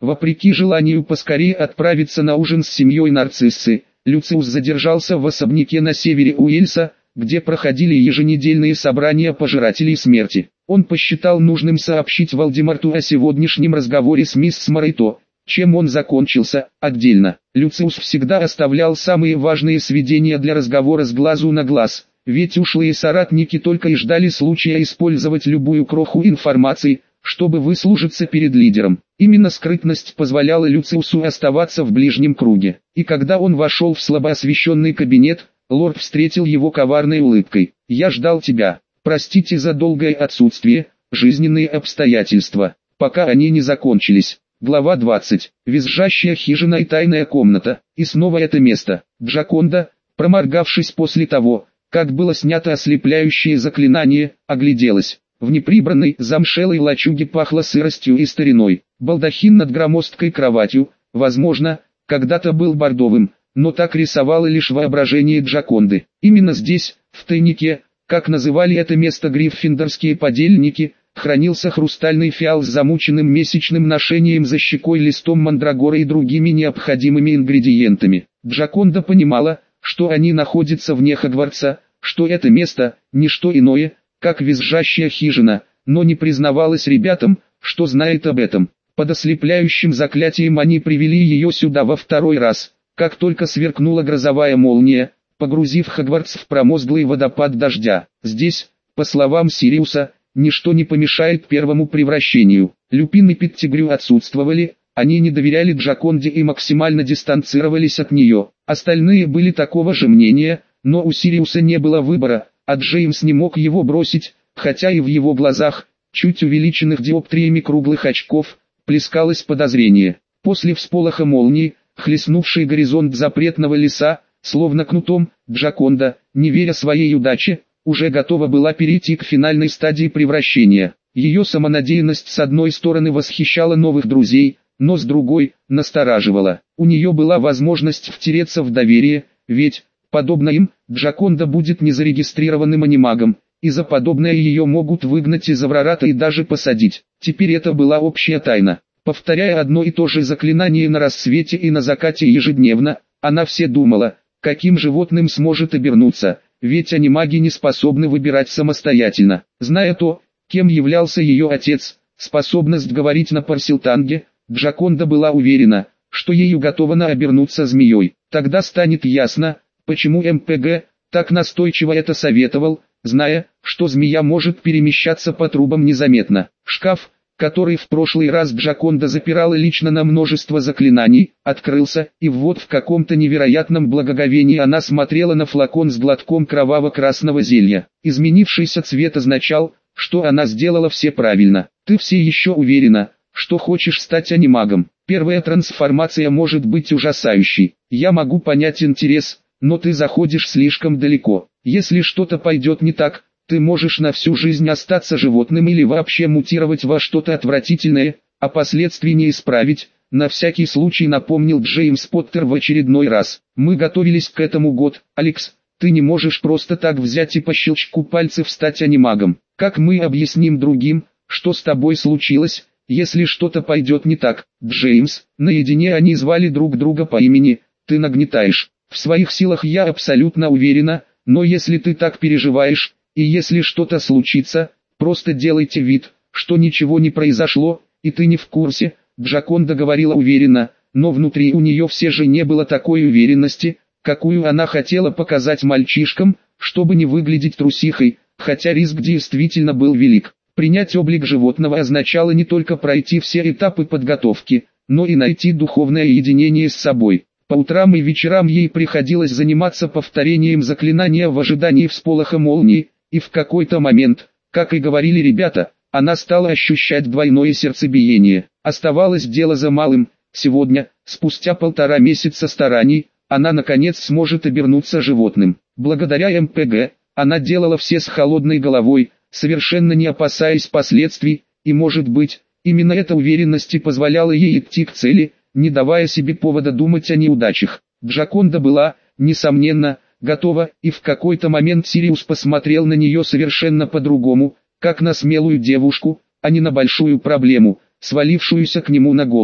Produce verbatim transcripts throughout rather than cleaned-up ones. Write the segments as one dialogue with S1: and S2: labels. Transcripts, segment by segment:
S1: Вопреки желанию поскорее отправиться на ужин с семьей Нарциссы, Люциус задержался в особняке на севере Уэльса, где проходили еженедельные собрания пожирателей смерти. Он посчитал нужным сообщить Волдеморту о сегодняшнем разговоре с мисс Морейто, чем он закончился, отдельно. Люциус всегда оставлял самые важные сведения для разговора с глазу на глаз, ведь ушлые соратники только и ждали случая использовать любую кроху информации, чтобы выслужиться перед лидером. Именно скрытность позволяла Люциусу оставаться в ближнем круге. И когда он вошел в слабо освещенный кабинет, лорд встретил его коварной улыбкой. «Я ждал тебя. Простите за долгое отсутствие, жизненные обстоятельства, пока они не закончились». Глава двадцать. Визжащая хижина и тайная комната. И снова это место. Джаконда, проморгавшись после того, как было снято ослепляющее заклинание, огляделась. В неприбранной, замшелой лачуге пахло сыростью и стариной. Балдахин над громоздкой кроватью, возможно, когда-то был бордовым, но так рисовало лишь воображение Джаконды. Именно здесь, в тайнике, как называли это место гриффиндорские подельники, хранился хрустальный фиал с замученным месячным ношением за щекой листом мандрагоры и другими необходимыми ингредиентами. Джаконда понимала, что они находятся вне Хогвартса, что это место – не что иное, как визжащая хижина, но не признавалась ребятам, что знает об этом. Под ослепляющим заклятием они привели ее сюда во второй раз, как только сверкнула грозовая молния, погрузив Хогвартс в промозглый водопад дождя. Здесь, по словам Сириуса, ничто не помешает первому превращению. Люпин и Петтигрю отсутствовали, они не доверяли Джаконде и максимально дистанцировались от нее. Остальные были такого же мнения, но у Сириуса не было выбора, а Джеймс не мог его бросить, хотя и в его глазах, чуть увеличенных диоптриями круглых очков, плескалось подозрение. После всполоха молнии, хлестнувшей горизонт запретного леса, словно кнутом, Джаконда, не веря своей удаче, уже готова была перейти к финальной стадии превращения. Ее самонадеянность с одной стороны восхищала новых друзей, но с другой, настораживала. У нее была возможность втереться в доверие, ведь, подобно им, Джаконда будет незарегистрированным анимагом, и за подобное ее могут выгнать из Аврората и даже посадить. Теперь это была общая тайна. Повторяя одно и то же заклинание на рассвете и на закате ежедневно, она все думала, каким животным сможет обернуться, ведь анимаги не способны выбирать самостоятельно. Зная то, кем являлся ее отец, способность говорить на парсилтанге, Джаконда была уверена, что ею готова обернуться змеей. Тогда станет ясно, почему эм пэ гэ так настойчиво это советовал, зная, что змея может перемещаться по трубам незаметно. Шкаф, который в прошлый раз Джаконда запирала лично на множество заклинаний, открылся, и вот в каком-то невероятном благоговении она смотрела на флакон с глотком кроваво-красного зелья. Изменившийся цвет означал, что она сделала все правильно. Ты все еще уверена, что хочешь стать анимагом. Первая трансформация может быть ужасающей. Я могу понять интерес, но ты заходишь слишком далеко. Если что-то пойдет не так, ты можешь на всю жизнь остаться животным или вообще мутировать во что-то отвратительное, а последствий не исправить, на всякий случай напомнил Джеймс Поттер в очередной раз. Мы готовились к этому год, Алекс, ты не можешь просто так взять и по щелчку пальцев стать анимагом. Как мы объясним другим, что с тобой случилось, если что-то пойдет не так? Джеймс, наедине они звали друг друга по имени, ты нагнетаешь. В своих силах я абсолютно уверена, но если ты так переживаешь, и если что-то случится, просто делайте вид, что ничего не произошло, и ты не в курсе. Джаконда говорила уверенно, но внутри у нее все же не было такой уверенности, какую она хотела показать мальчишкам, чтобы не выглядеть трусихой, хотя риск действительно был велик. Принять облик животного означало не только пройти все этапы подготовки, но и найти духовное единение с собой. По утрам и вечерам ей приходилось заниматься повторением заклинания в ожидании всполоха молнии, и в какой-то момент, как и говорили ребята, она стала ощущать двойное сердцебиение. Оставалось дело за малым. Сегодня, спустя полтора месяца стараний, она наконец сможет обернуться животным. Благодаря эм пэ гэ, она делала все с холодной головой, совершенно не опасаясь последствий, и может быть, именно эта уверенность и позволяла ей идти к цели, не давая себе повода думать о неудачах. Джаконда была, несомненно, готова, и в какой-то момент Сириус посмотрел на нее совершенно по-другому, как на смелую девушку, а не на большую проблему, свалившуюся к нему на голову.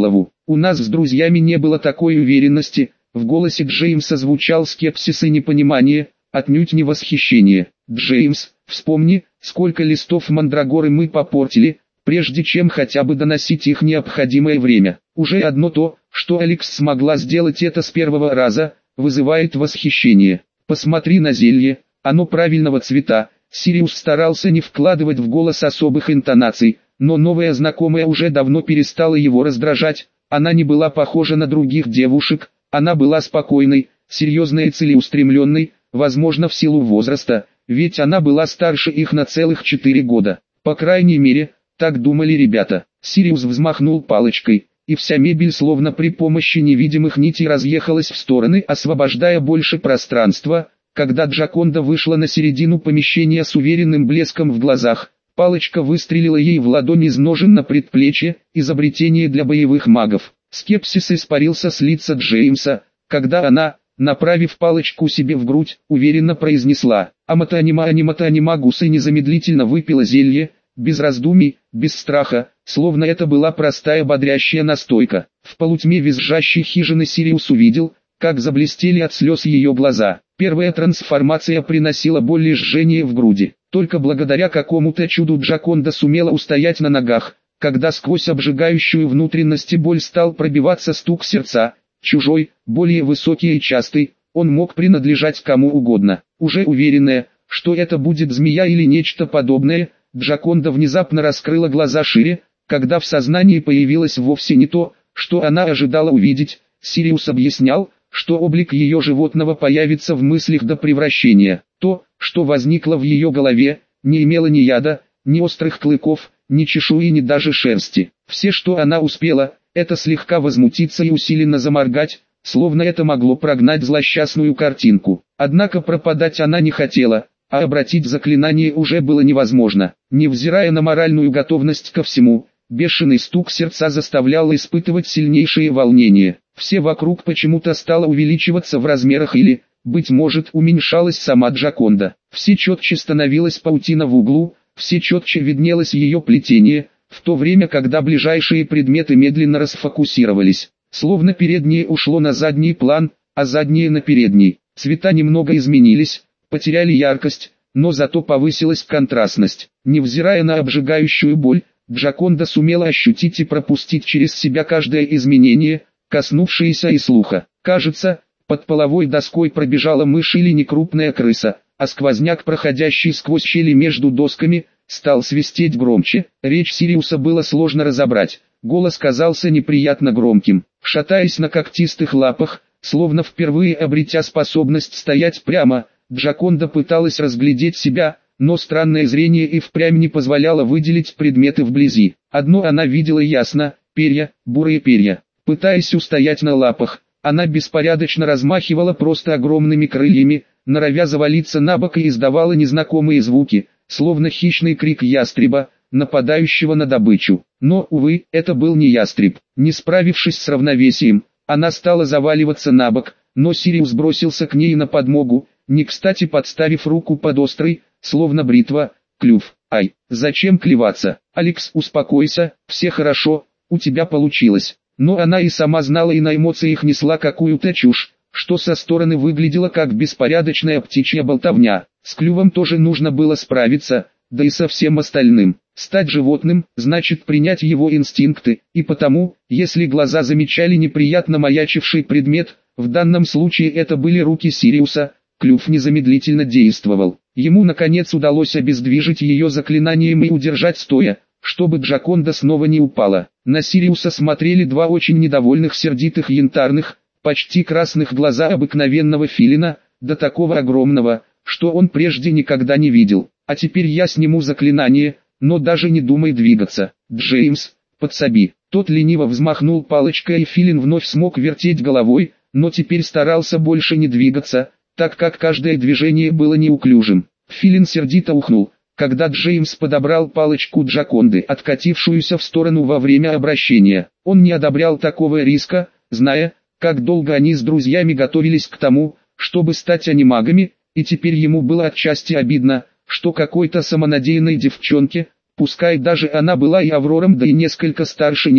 S1: У нас с друзьями не было такой уверенности. В голосе Джеймса звучал скепсис и непонимание, отнюдь не восхищение. Джеймс, вспомни, сколько листов мандрагоры мы попортили, прежде чем хотя бы доносить их необходимое время. Уже одно то, что Алекс смогла сделать это с первого раза, вызывает восхищение. Посмотри на зелье, оно правильного цвета. Сириус старался не вкладывать в голос особых интонаций, но новая знакомая уже давно перестала его раздражать. Она не была похожа на других девушек, она была спокойной, серьезной и целеустремленной, возможно в силу возраста, ведь она была старше их на целых четыре года. По крайней мере, так думали ребята. Сириус взмахнул палочкой, и вся мебель словно при помощи невидимых нитей разъехалась в стороны, освобождая больше пространства. Когда Джаконда вышла на середину помещения с уверенным блеском в глазах, палочка выстрелила ей в ладонь из ножен на предплечье, изобретение для боевых магов. Скепсис испарился с лица Джеймса, когда она, направив палочку себе в грудь, уверенно произнесла «Амата-анима, анимата-анимагус» и незамедлительно выпила зелье, без раздумий, без страха, словно это была простая бодрящая настойка. В полутьме визжащей хижины Сириус увидел, как заблестели от слез ее глаза. Первая трансформация приносила боль и жжение в груди. Только благодаря какому-то чуду Джаконда сумела устоять на ногах, когда сквозь обжигающую внутренность боль стал пробиваться стук сердца. Чужой, более высокий и частый, он мог принадлежать кому угодно. Уже уверенная, что это будет змея или нечто подобное, Джаконда внезапно раскрыла глаза шире, когда в сознании появилось вовсе не то, что она ожидала увидеть. Сириус объяснял, что облик ее животного появится в мыслях до превращения. То, что возникло в ее голове, не имело ни яда, ни острых клыков, ни чешуи, ни даже шерсти. Все, что она успела, это слегка возмутиться и усиленно заморгать, словно это могло прогнать злосчастную картинку. Однако пропадать она не хотела, а обратить заклинание уже было невозможно. Невзирая на моральную готовность ко всему, бешеный стук сердца заставлял испытывать сильнейшее волнение. Все вокруг почему-то стало увеличиваться в размерах или, быть может, уменьшалась сама Джаконда. Все четче становилась паутина в углу, все четче виднелось ее плетение, в то время когда ближайшие предметы медленно расфокусировались. Словно переднее ушло на задний план, а заднее на передний. Цвета немного изменились, потеряли яркость, но зато повысилась контрастность. Невзирая на обжигающую боль, Джаконда сумела ощутить и пропустить через себя каждое изменение, коснувшееся и слуха. Кажется, под половой доской пробежала мышь или некрупная крыса, а сквозняк, проходящий сквозь щели между досками, стал свистеть громче. Речь Сириуса было сложно разобрать, голос казался неприятно громким. Шатаясь на когтистых лапах, словно впервые обретя способность стоять прямо, Джаконда пыталась разглядеть себя, но странное зрение и впрямь не позволяло выделить предметы вблизи. Одно она видела ясно – перья, бурые перья. Пытаясь устоять на лапах, она беспорядочно размахивала просто огромными крыльями, норовя завалиться на бок, и издавала незнакомые звуки, словно хищный крик ястреба, нападающего на добычу. Но, увы, это был не ястреб. Не справившись с равновесием, она стала заваливаться на бок, но Сириус бросился к ней на подмогу, не кстати подставив руку под острый, словно бритва, клюв. «Ай, зачем клеваться? Алекс, успокойся, все хорошо, у тебя получилось». Но она и сама знала и на эмоциях несла какую-то чушь, что со стороны выглядело как беспорядочная птичья болтовня. С клювом тоже нужно было справиться, да и со всем остальным. Стать животным, значит принять его инстинкты, и потому, если глаза замечали неприятно маячивший предмет, в данном случае это были руки Сириуса, клюв незамедлительно действовал. Ему наконец удалось обездвижить ее заклинанием и удержать стоя, чтобы Джаконда снова не упала. На Сириуса смотрели два очень недовольных сердитых янтарных, почти красных глаза обыкновенного филина, до такого огромного, что он прежде никогда не видел. «А теперь я сниму заклинание, но даже не думай двигаться. Джеймс, подсоби». Тот лениво взмахнул палочкой, и филин вновь смог вертеть головой, но теперь старался больше не двигаться, так как каждое движение было неуклюжим. Филин сердито ухнул, когда Джеймс подобрал палочку Джаконды, откатившуюся в сторону во время обращения. Он не одобрял такого риска, зная, как долго они с друзьями готовились к тому, чтобы стать анимагами, и теперь ему было отчасти обидно, что какой-то самонадеянной девчонке, пускай даже она была и Аврором, да и несколько старше него,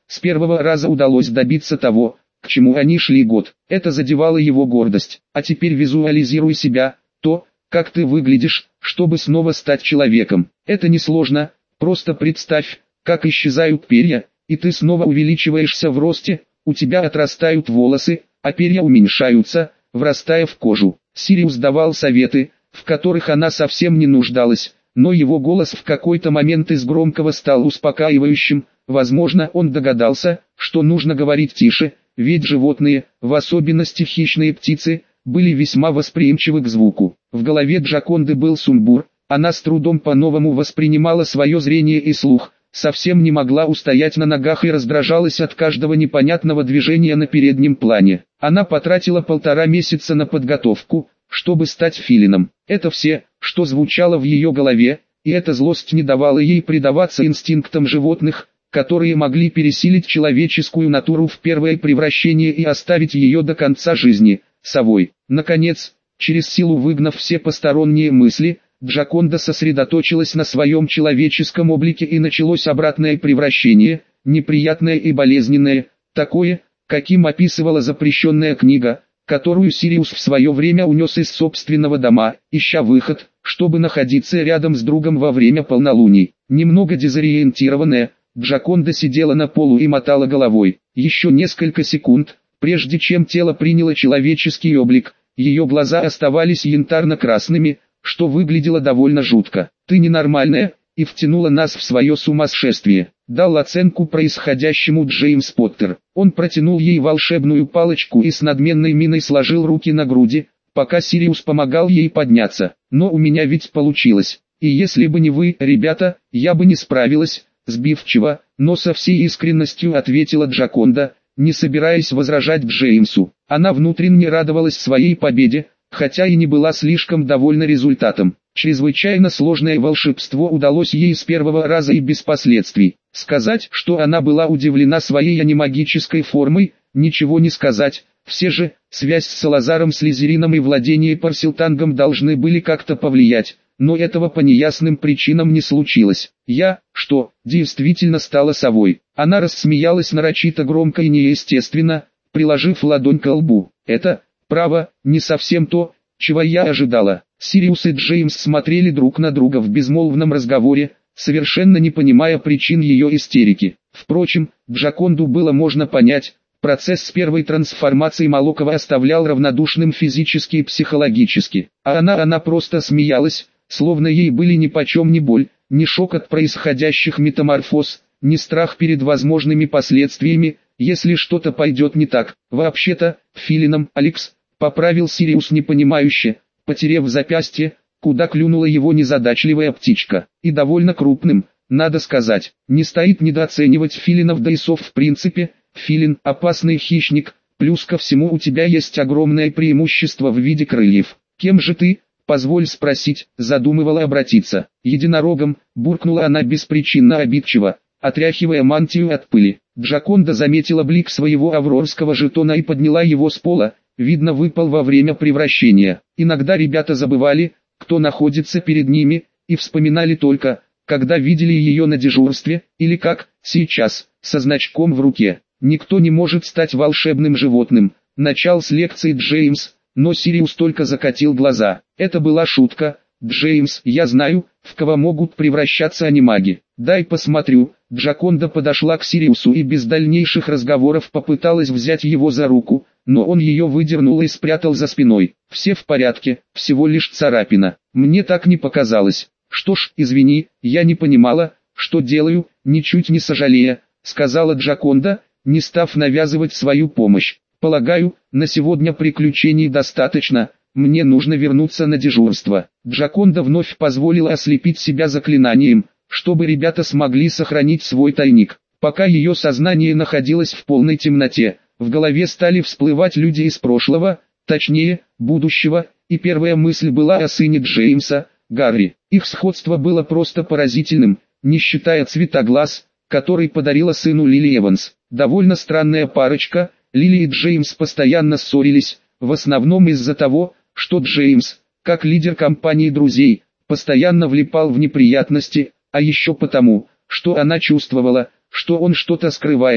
S1: с первого раза удалось добиться того, к чему они шли год. Это задевало его гордость. А теперь визуализируй себя, то, как ты выглядишь, чтобы снова стать человеком. Это несложно, просто представь, как исчезают перья, и ты снова увеличиваешься в росте, у тебя отрастают волосы, а перья уменьшаются, врастая в кожу. Сириус давал советы, в которых она совсем не нуждалась, но его голос в какой-то момент из громкого стал успокаивающим. Возможно, он догадался, что нужно говорить тише, ведь животные, в особенности хищные птицы, были весьма восприимчивы к звуку. В голове Джаконды был сумбур, она с трудом по-новому воспринимала свое зрение и слух, совсем не могла устоять на ногах и раздражалась от каждого непонятного движения на переднем плане. Она потратила полтора месяца на подготовку, чтобы стать филином. Это все, что звучало в ее голове, и эта злость не давала ей предаваться инстинктам животных, которые могли пересилить человеческую натуру в первое превращение и оставить ее до конца жизни, совой. Наконец, через силу выгнав все посторонние мысли, Джаконда сосредоточилась на своем человеческом облике и началось обратное превращение, неприятное и болезненное, такое, каким описывала запрещенная книга, которую Сириус в свое время унес из собственного дома, ища выход, чтобы находиться рядом с другом во время полнолуний. Немного дезориентированная, Джаконда сидела на полу и мотала головой. Еще несколько секунд, прежде чем тело приняло человеческий облик, ее глаза оставались янтарно-красными, что выглядело довольно жутко. «Ты ненормальная», и втянула нас в свое сумасшествие. Дал оценку происходящему Джеймс Поттер. Он протянул ей волшебную палочку и с надменной миной сложил руки на груди, пока Сириус помогал ей подняться. «Но у меня ведь получилось. И если бы не вы, ребята, я бы не справилась», сбивчиво, но со всей искренностью ответила Джаконда, не собираясь возражать Джеймсу. Она внутренне радовалась своей победе, хотя и не была слишком довольна результатом. Чрезвычайно сложное волшебство удалось ей с первого раза и без последствий. Сказать, что она была удивлена своей анимагической формой, ничего не сказать. Все же, связь с Салазаром Слизерином и владение Парселтангом должны были как-то повлиять, но этого по неясным причинам не случилось. Я, что, действительно стала совой? Она рассмеялась нарочито громко и неестественно, приложив ладонь к лбу. Это, право, не совсем то, чего я ожидала. Сириус и Джеймс смотрели друг на друга в безмолвном разговоре, совершенно не понимая причин ее истерики. Впрочем, Джаконду было можно понять. Процесс первой трансформации Молокова оставлял равнодушным физически и психологически. А она, она просто смеялась, словно ей были нипочем ни боль, ни шок от происходящих метаморфоз, ни страх перед возможными последствиями, если что-то пойдет не так. Вообще-то, филином, Алекс, поправил Сириус непонимающе, потерев запястье, куда клюнула его незадачливая птичка. И довольно крупным, надо сказать. Не стоит недооценивать филинов да и сов в принципе. Филин – опасный хищник, плюс ко всему у тебя есть огромное преимущество в виде крыльев. Кем же ты, позволь спросить, задумывала обратиться? Единорогом, буркнула она беспричинно обидчиво, отряхивая мантию от пыли. Джаконда заметила блик своего аврорского жетона и подняла его с пола, видно выпал во время превращения. Иногда ребята забывали, кто находится перед ними, и вспоминали только, когда видели ее на дежурстве, или как, сейчас, со значком в руке. Никто не может стать волшебным животным, начал с лекции Джеймс, но Сириус только закатил глаза. Это была шутка. Джеймс, я знаю, в кого могут превращаться анимаги. Дай посмотрю. Джаконда подошла к Сириусу и без дальнейших разговоров попыталась взять его за руку, но он ее выдернул и спрятал за спиной. Все в порядке, всего лишь царапина. Мне так не показалось. Что ж, извини, я не понимала, что делаю, ничуть не сожалея, сказала Джаконда, не став навязывать свою помощь. Полагаю, на сегодня приключений достаточно, мне нужно вернуться на дежурство. Джаконда вновь позволила ослепить себя заклинанием, чтобы ребята смогли сохранить свой тайник. Пока ее сознание находилось в полной темноте, в голове стали всплывать люди из прошлого, точнее, будущего, и первая мысль была о сыне Джеймса, Гарри. Их сходство было просто поразительным, не считая цвета глаз, который подарила сыну Лили Эванс. Довольно странная парочка, Лили и Джеймс постоянно ссорились, в основном из-за того, что Джеймс, как лидер компании друзей, постоянно влипал в неприятности, а еще потому, что она чувствовала, что он что-то скрывает,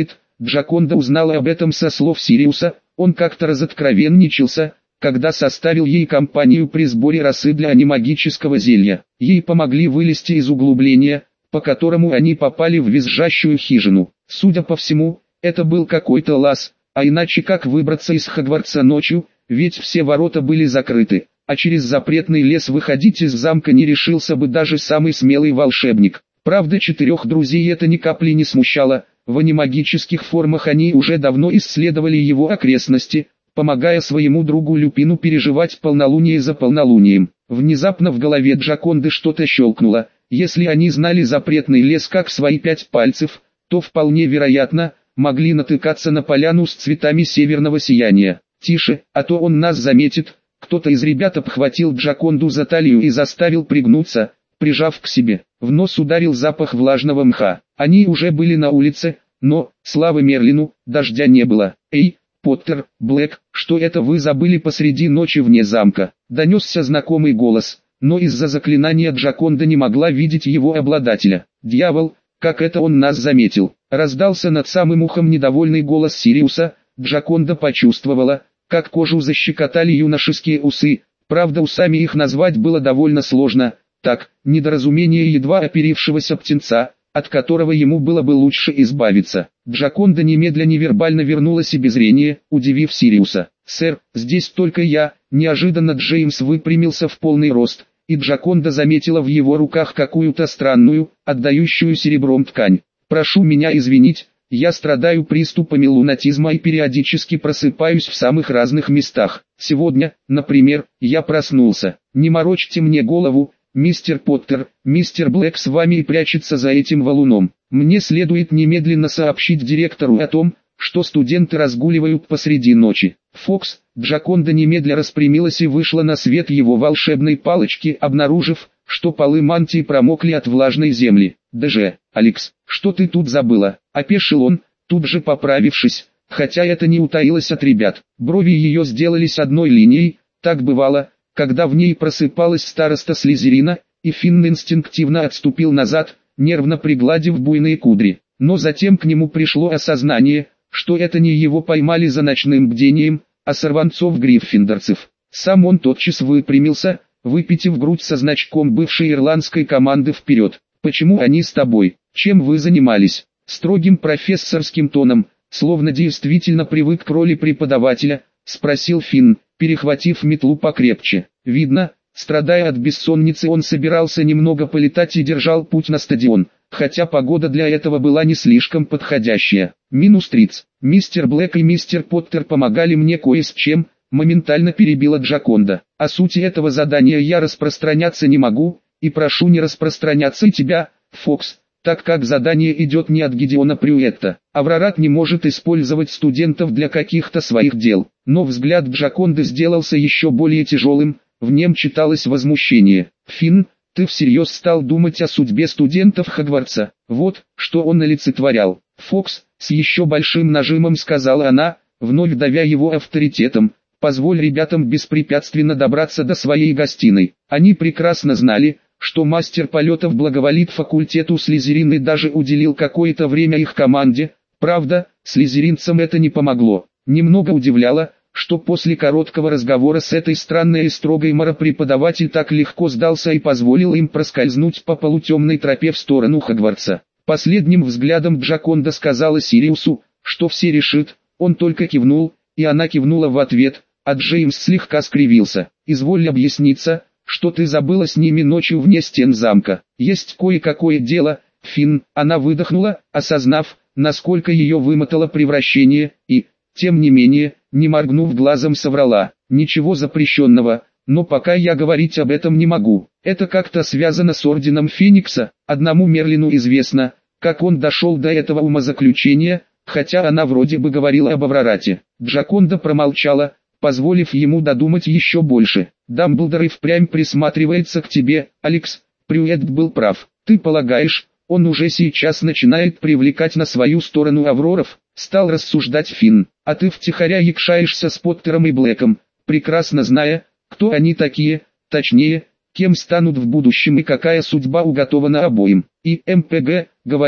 S1: Джаконда узнала об этом со слов Сириуса. Он как-то разоткровенничался, когда составил ей компанию при сборе росы для анимагического зелья. Ей помогли вылезти из углубления, по которому они попали в визжащую хижину. Судя по всему, это был какой-то лаз, а иначе как выбраться из Хогвартса ночью, ведь все ворота были закрыты, а через запретный лес выходить из замка не решился бы даже самый смелый волшебник. Правда, четырех друзей это ни капли не смущало, в анимагических формах они уже давно исследовали его окрестности, помогая своему другу Люпину переживать полнолуние за полнолунием. Внезапно в голове Джаконды что-то щелкнуло. Если они знали запретный лес как свои пять пальцев, то вполне вероятно, могли натыкаться на поляну с цветами северного сияния. «Тише, а то он нас заметит». Кто-то из ребят обхватил Джаконду за талию и заставил пригнуться, прижав к себе. В нос ударил запах влажного мха. Они уже были на улице, но, слава Мерлину, дождя не было. «Эй, Поттер, Блэк, что это вы забыли посреди ночи вне замка?» Донесся знакомый голос, но из-за заклинания Джаконда не могла видеть его обладателя. «Дьявол, как это он нас заметил?» Раздался над самым ухом недовольный голос Сириуса. Джаконда почувствовала, как кожу защекотали юношеские усы. Правда, усами их назвать было довольно сложно. Так, недоразумение едва оперившегося птенца, от которого ему было бы лучше избавиться. Джаконда немедля невербально вернула себе зрение, удивив Сириуса. «Сэр, здесь только я». Неожиданно Джеймс выпрямился в полный рост, и Джаконда заметила в его руках какую-то странную, отдающую серебром ткань. «Прошу меня извинить, я страдаю приступами лунатизма и периодически просыпаюсь в самых разных местах. Сегодня, например, я проснулся. Не морочьте мне голову, мистер Поттер, мистер Блэк с вами и прячется за этим валуном. Мне следует немедленно сообщить директору о том, что студенты разгуливают посреди ночи». Фокс, Джаконда немедля распрямилась и вышла на свет его волшебной палочки, обнаружив, что полы мантии промокли от влажной земли. «Даже, Алекс, что ты тут забыла?» — опешил он, тут же поправившись, хотя это не утаилось от ребят. Брови ее сделались одной линией. Так бывало, когда в ней просыпалась староста Слизерина, и Финн инстинктивно отступил назад, нервно пригладив буйные кудри. Но затем к нему пришло осознание, что это не его поймали за ночным бдением, а сорванцов-гриффиндорцев. Сам он тотчас выпрямился, выпитив грудь со значком бывшей ирландской команды вперед. «Почему они с тобой? Чем вы занимались?» Строгим профессорским тоном, словно действительно привык к роли преподавателя, спросил Финн, перехватив метлу покрепче. Видно, страдая от бессонницы, он собирался немного полетать и держал путь на стадион, хотя погода для этого была не слишком подходящая. «Минус тридцать. Мистер Блэк и мистер Поттер помогали мне кое с чем», моментально перебила Джаконда. «О сути этого задания я распространяться не могу, и прошу не распространяться и тебя, Фокс, так как задание идет не от Гидеона Прюетта. Аврорат не может использовать студентов для каких-то своих дел». Но взгляд Джаконды сделался еще более тяжелым, в нем читалось возмущение. «Финн, ты всерьез стал думать о судьбе студентов Хогвартса?» Вот, что он олицетворял. «Фокс», с еще большим нажимом сказала она, вновь давя его авторитетом, «позволь ребятам беспрепятственно добраться до своей гостиной». Они прекрасно знали, что мастер полетов благоволит факультету Слизерин и даже уделил какое-то время их команде. Правда, слизеринцам это не помогло. Немного удивляло, что после короткого разговора с этой странной и строгой Мара преподаватель так легко сдался и позволил им проскользнуть по полутемной тропе в сторону Хогвартса. Последним взглядом Джаконда сказала Сириусу, что все решит. Он только кивнул, и она кивнула в ответ, а Джеймс слегка скривился. «Изволь объясниться, что ты забыла с ними ночью вне стен замка». «Есть кое-какое дело, Финн», она выдохнула, осознав, насколько ее вымотало превращение, и, тем не менее, не моргнув глазом, соврала. «Ничего запрещенного, но пока я говорить об этом не могу. Это как-то связано с Орденом Феникса. Одному Мерлину известно, как он дошел до этого умозаключения, хотя она вроде бы говорила об Аврорате». Джаконда промолчала, позволив ему додумать еще больше. «Дамблдор и впрямь присматривается к тебе, Алекс. Прюетт был прав. Ты полагаешь, он уже сейчас начинает привлекать на свою сторону Авроров?» Стал рассуждать Финн. «А ты втихаря якшаешься с Поттером и Блэком, прекрасно зная, кто они такие, точнее, кем станут в будущем и какая судьба уготована обоим. И МПГ говорил,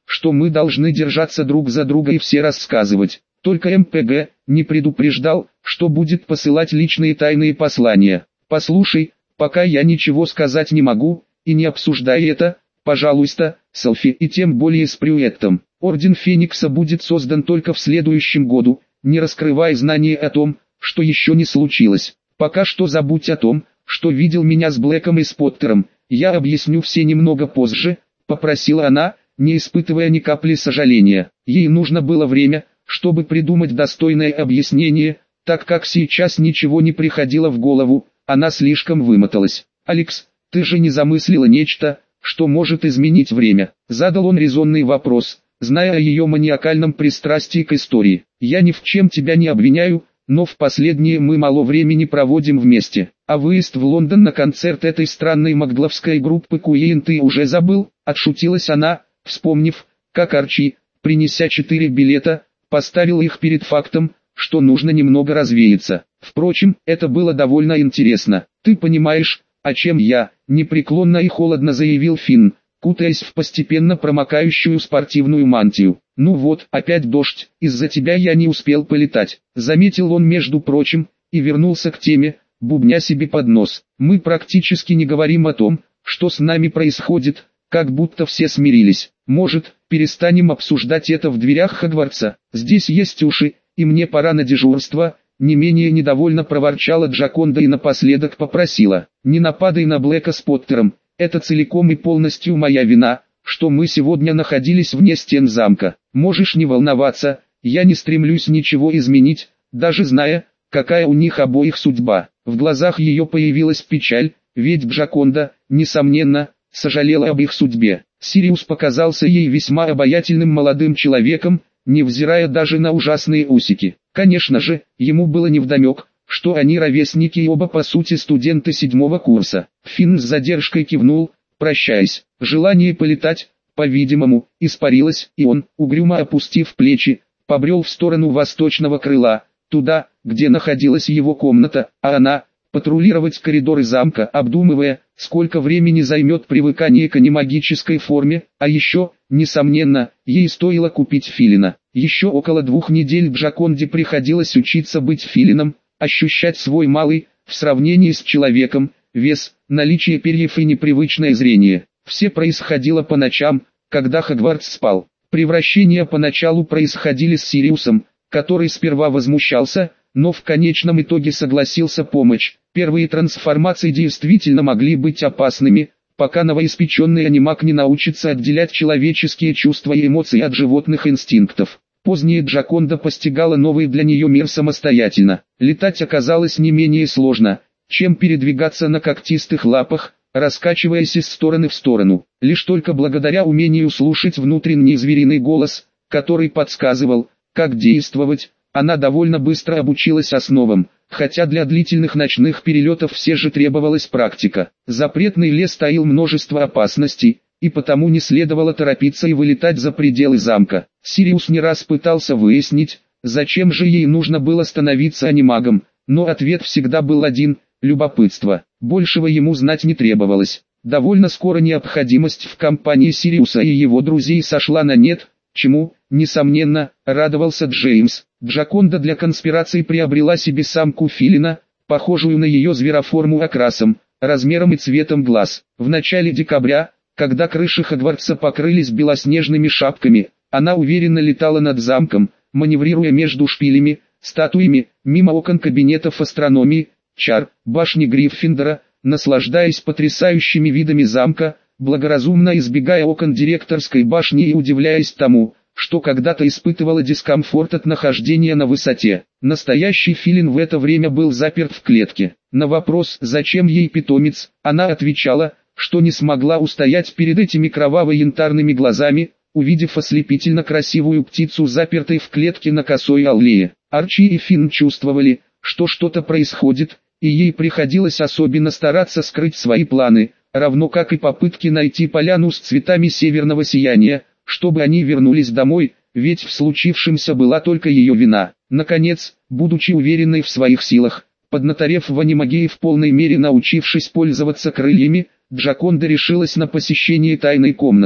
S1: что мы должны держаться друг за друга и все рассказывать. Только эм пэ гэ не предупреждал, что будет посылать личные тайные послания. Послушай, пока я ничего сказать не могу, и не обсуждай это, пожалуйста, с Элфи и тем более с Прюэттом. Орден Феникса будет создан только в следующем году, не раскрывай знания о том, что еще не случилось. Пока что забудь о том, что видел меня с Блэком и с Поттером, я объясню все немного позже, попросила она, не испытывая ни капли сожаления. Ей нужно было время, чтобы придумать достойное объяснение, так как сейчас ничего не приходило в голову, она слишком вымоталась. «Алекс, ты же не замыслила нечто, что может изменить время?» Задал он резонный вопрос, зная о ее маниакальном пристрастии к истории. «Я ни в чем тебя не обвиняю, но в последнее мы мало времени проводим вместе. А выезд в Лондон на концерт этой странной макгловской группы Queen ты уже забыл?» Отшутилась она, вспомнив, как Арчи, принеся четыре билета, поставил их перед фактом, что нужно немного развеяться. Впрочем, это было довольно интересно. «Ты понимаешь, о чем я?» — непреклонно и холодно заявил Финн, кутаясь в постепенно промокающую спортивную мантию. «Ну вот, опять дождь, из-за тебя я не успел полетать», — заметил он между прочим, и вернулся к теме, бубня себе под нос. «Мы практически не говорим о том, что с нами происходит, как будто все смирились. Может, перестанем обсуждать это в дверях Хогвартса? Здесь есть уши, и мне пора на дежурство», — не менее недовольно проворчала Джаконда и напоследок попросила: «Не нападай на Блэка с Поттером, это целиком и полностью моя вина, что мы сегодня находились вне стен замка. Можешь не волноваться, я не стремлюсь ничего изменить, даже зная, какая у них обоих судьба». В глазах ее появилась печаль, ведь Джаконда, несомненно, сожалела об их судьбе. Сириус показался ей весьма обаятельным молодым человеком, невзирая даже на ужасные усики. Конечно же, ему было невдомек, что они ровесники и оба по сути студенты седьмого курса. Финн с задержкой кивнул, прощаясь. Желание полетать, по-видимому, испарилось, и он, угрюмо опустив плечи, побрел в сторону восточного крыла, туда, где находилась его комната, а она, патрулировать коридоры замка, обдумывая, сколько времени займет привыкание к немагической форме, а еще, несомненно, ей стоило купить филина. Еще около двух недель Джаконде приходилось учиться быть филином, ощущать свой малый, в сравнении с человеком, вес, наличие перьев и непривычное зрение. Все происходило по ночам, когда Хогвартс спал. Превращения поначалу происходили с Сириусом, который сперва возмущался, но в конечном итоге согласился помочь. Первые трансформации действительно могли быть опасными, пока новоиспеченный анимаг не научится отделять человеческие чувства и эмоции от животных инстинктов. Позднее Джаконда постигала новый для нее мир самостоятельно. Летать оказалось не менее сложно, чем передвигаться на когтистых лапах, раскачиваясь из стороны в сторону. Лишь только благодаря умению слушать внутренний звериный голос, который подсказывал, как действовать, она довольно быстро обучилась основам, хотя для длительных ночных перелетов все же требовалась практика. Запретный лес таил множество опасностей, и потому не следовало торопиться и вылетать за пределы замка. Сириус не раз пытался выяснить, зачем же ей нужно было становиться анимагом, но ответ всегда был один – любопытство. Большего ему знать не требовалось. Довольно скоро необходимость в компании Сириуса и его друзей сошла на нет, чему, несомненно, радовался Джеймс. Джаконда для конспирации приобрела себе самку филина, похожую на ее звероформу окрасом, размером и цветом глаз. В начале декабря, когда крыши Хогвартса покрылись белоснежными шапками, она уверенно летала над замком, маневрируя между шпилями, статуями, мимо окон кабинетов астрономии, чар, башни Гриффиндора, наслаждаясь потрясающими видами замка, благоразумно избегая окон директорской башни и удивляясь тому, что когда-то испытывала дискомфорт от нахождения на высоте. Настоящий филин в это время был заперт в клетке. На вопрос, зачем ей питомец, она отвечала, что не смогла устоять перед этими кроваво-янтарными глазами, увидев ослепительно красивую птицу, запертой в клетке на косой аллее. Арчи и Финн чувствовали, что что-то происходит, и ей приходилось особенно стараться скрыть свои планы, равно как и попытки найти поляну с цветами северного сияния, чтобы они вернулись домой, ведь в случившемся была только ее вина. Наконец, будучи уверенной в своих силах, поднаторев в анимагии в полной мере научившись пользоваться крыльями, Джаконда решилась на посещение тайной комнаты.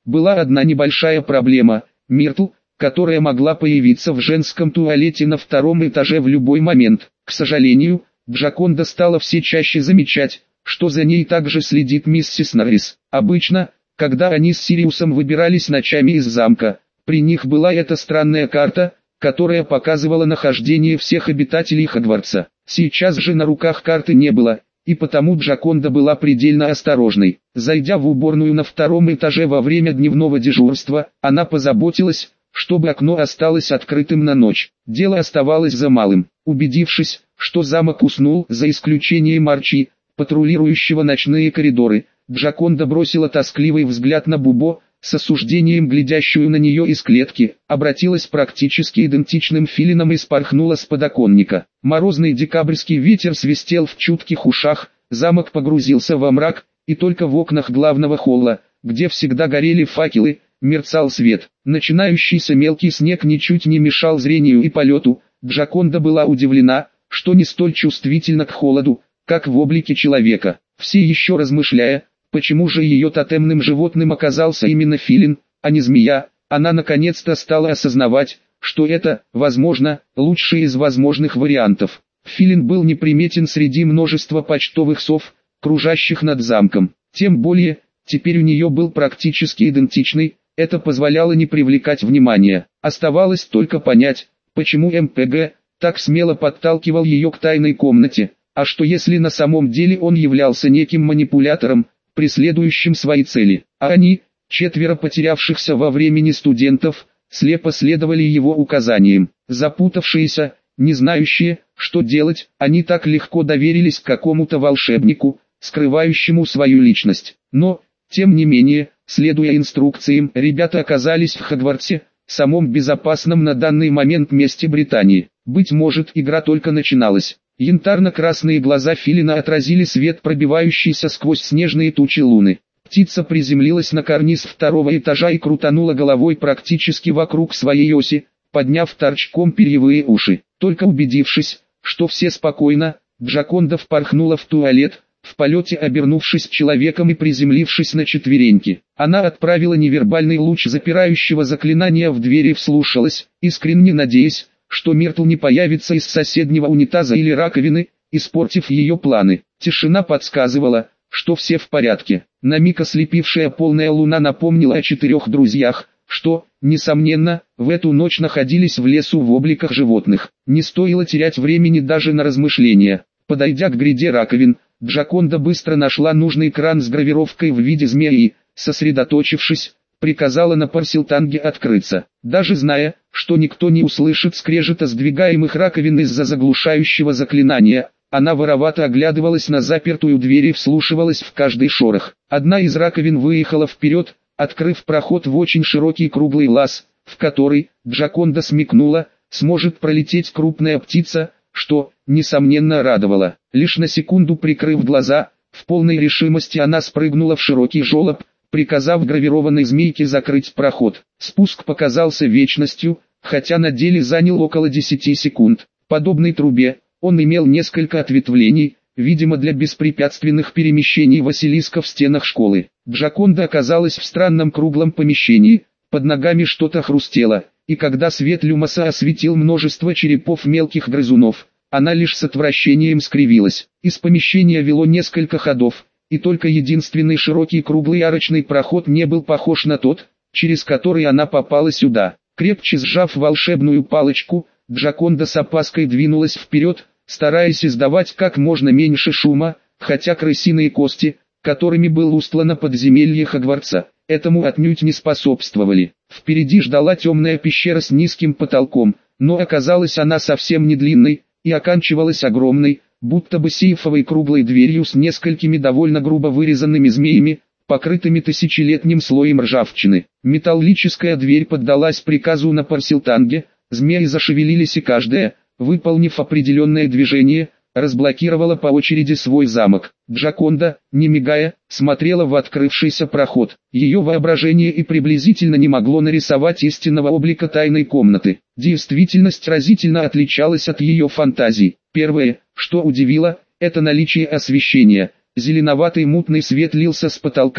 S1: Была одна небольшая проблема – Миртл, которая могла появиться в женском туалете на втором этаже в любой момент. К сожалению, Джаконда стала все чаще замечать, что за ней также следит миссис Норрис. Обычно, когда они с Сириусом выбирались ночами из замка, при них была эта странная карта, которая показывала нахождение всех обитателей Хогвартса. Сейчас же на руках карты не было, и потому Джаконда была предельно осторожной. Зайдя в уборную на втором этаже во время дневного дежурства, она позаботилась, чтобы окно осталось открытым на ночь. Дело оставалось за малым. Убедившись, что замок уснул, за исключением Арчи, патрулирующего ночные коридоры, Джаконда бросила тоскливый взгляд на Бубо, с осуждением глядящую на нее из клетки, обратилась практически идентичным филином и спорхнула с подоконника. Морозный декабрьский ветер свистел в чутких ушах, замок погрузился во мрак, и только в окнах главного холла, где всегда горели факелы, мерцал свет. Начинающийся мелкий снег ничуть не мешал зрению и полету. Джаконда была удивлена, что не столь чувствительна к холоду, как в облике человека. Все еще размышляя, почему же ее тотемным животным оказался именно филин, а не змея, она наконец-то стала осознавать, что это, возможно, лучший из возможных вариантов. Филин был неприметен среди множества почтовых сов, кружащих над замком. Тем более, теперь у нее был практически идентичный, это позволяло не привлекать внимания. Оставалось только понять, почему эм пэ гэ так смело подталкивал ее к тайной комнате, а что если на самом деле он являлся неким манипулятором, преследующим свои цели, а они, четверо потерявшихся во времени студентов, слепо следовали его указаниям. Запутавшиеся, не знающие, что делать, они так легко доверились какому-то волшебнику, скрывающему свою личность. Но, тем не менее, следуя инструкциям, ребята оказались в Хогвартсе, самом безопасном на данный момент месте Британии. Быть может, игра только начиналась. Янтарно-красные глаза филина отразили свет, пробивающийся сквозь снежные тучи луны. Птица приземлилась на карниз второго этажа и крутанула головой практически вокруг своей оси, подняв торчком перьевые уши. Только убедившись, что все спокойно, Джаконда впорхнула в туалет, в полете обернувшись человеком и приземлившись на четвереньки. Она отправила невербальный луч запирающего заклинания в дверь и вслушалась, искренне надеясь, что Миртл не появится из соседнего унитаза или раковины, испортив ее планы. Тишина подсказывала, что все в порядке. На миг ослепившая полная луна напомнила о четырех друзьях, что, несомненно, в эту ночь находились в лесу в обликах животных. Не стоило терять времени даже на размышления. Подойдя к гряде раковин, Джаконда быстро нашла нужный кран с гравировкой в виде змеи и, сосредоточившись, приказала на Парсилтанге открыться. Даже зная, что никто не услышит скрежета сдвигаемых раковин из-за заглушающего заклинания, она воровато оглядывалась на запертую дверь и вслушивалась в каждый шорох. Одна из раковин выехала вперед, открыв проход в очень широкий круглый лаз, в который, Джаконда смекнула, сможет пролететь крупная птица, что, несомненно, радовало. Лишь на секунду прикрыв глаза, в полной решимости она спрыгнула в широкий желоб, приказав гравированной змейке закрыть проход. Спуск показался вечностью, хотя на деле занял около десяти секунд. Подобной трубе, он имел несколько ответвлений, видимо для беспрепятственных перемещений Василиска в стенах школы. Джаконда оказалась в странном круглом помещении, под ногами что-то хрустело, и когда свет люмоса осветил множество черепов мелких грызунов, она лишь с отвращением скривилась. Из помещения вело несколько ходов, и только единственный широкий круглый арочный проход не был похож на тот, через который она попала сюда. Крепче сжав волшебную палочку, Джаконда с опаской двинулась вперед, стараясь издавать как можно меньше шума, хотя крысиные кости, которыми было устлано подземелье Хогвартса, этому отнюдь не способствовали. Впереди ждала темная пещера с низким потолком, но оказалась она совсем не длинной, и оканчивалась огромной, будто бы сейфовой круглой дверью с несколькими довольно грубо вырезанными змеями, покрытыми тысячелетним слоем ржавчины. Металлическая дверь поддалась приказу на Парсилтанге, змеи зашевелились и каждая, выполнив определенное движение, разблокировала по очереди свой замок. Джаконда, не мигая, смотрела в открывшийся проход. Ее воображение и приблизительно не могло нарисовать истинного облика тайной комнаты. Действительность разительно отличалась от ее фантазий. Первое, что удивило, это наличие освещения. Зеленоватый мутный свет лился с потолка,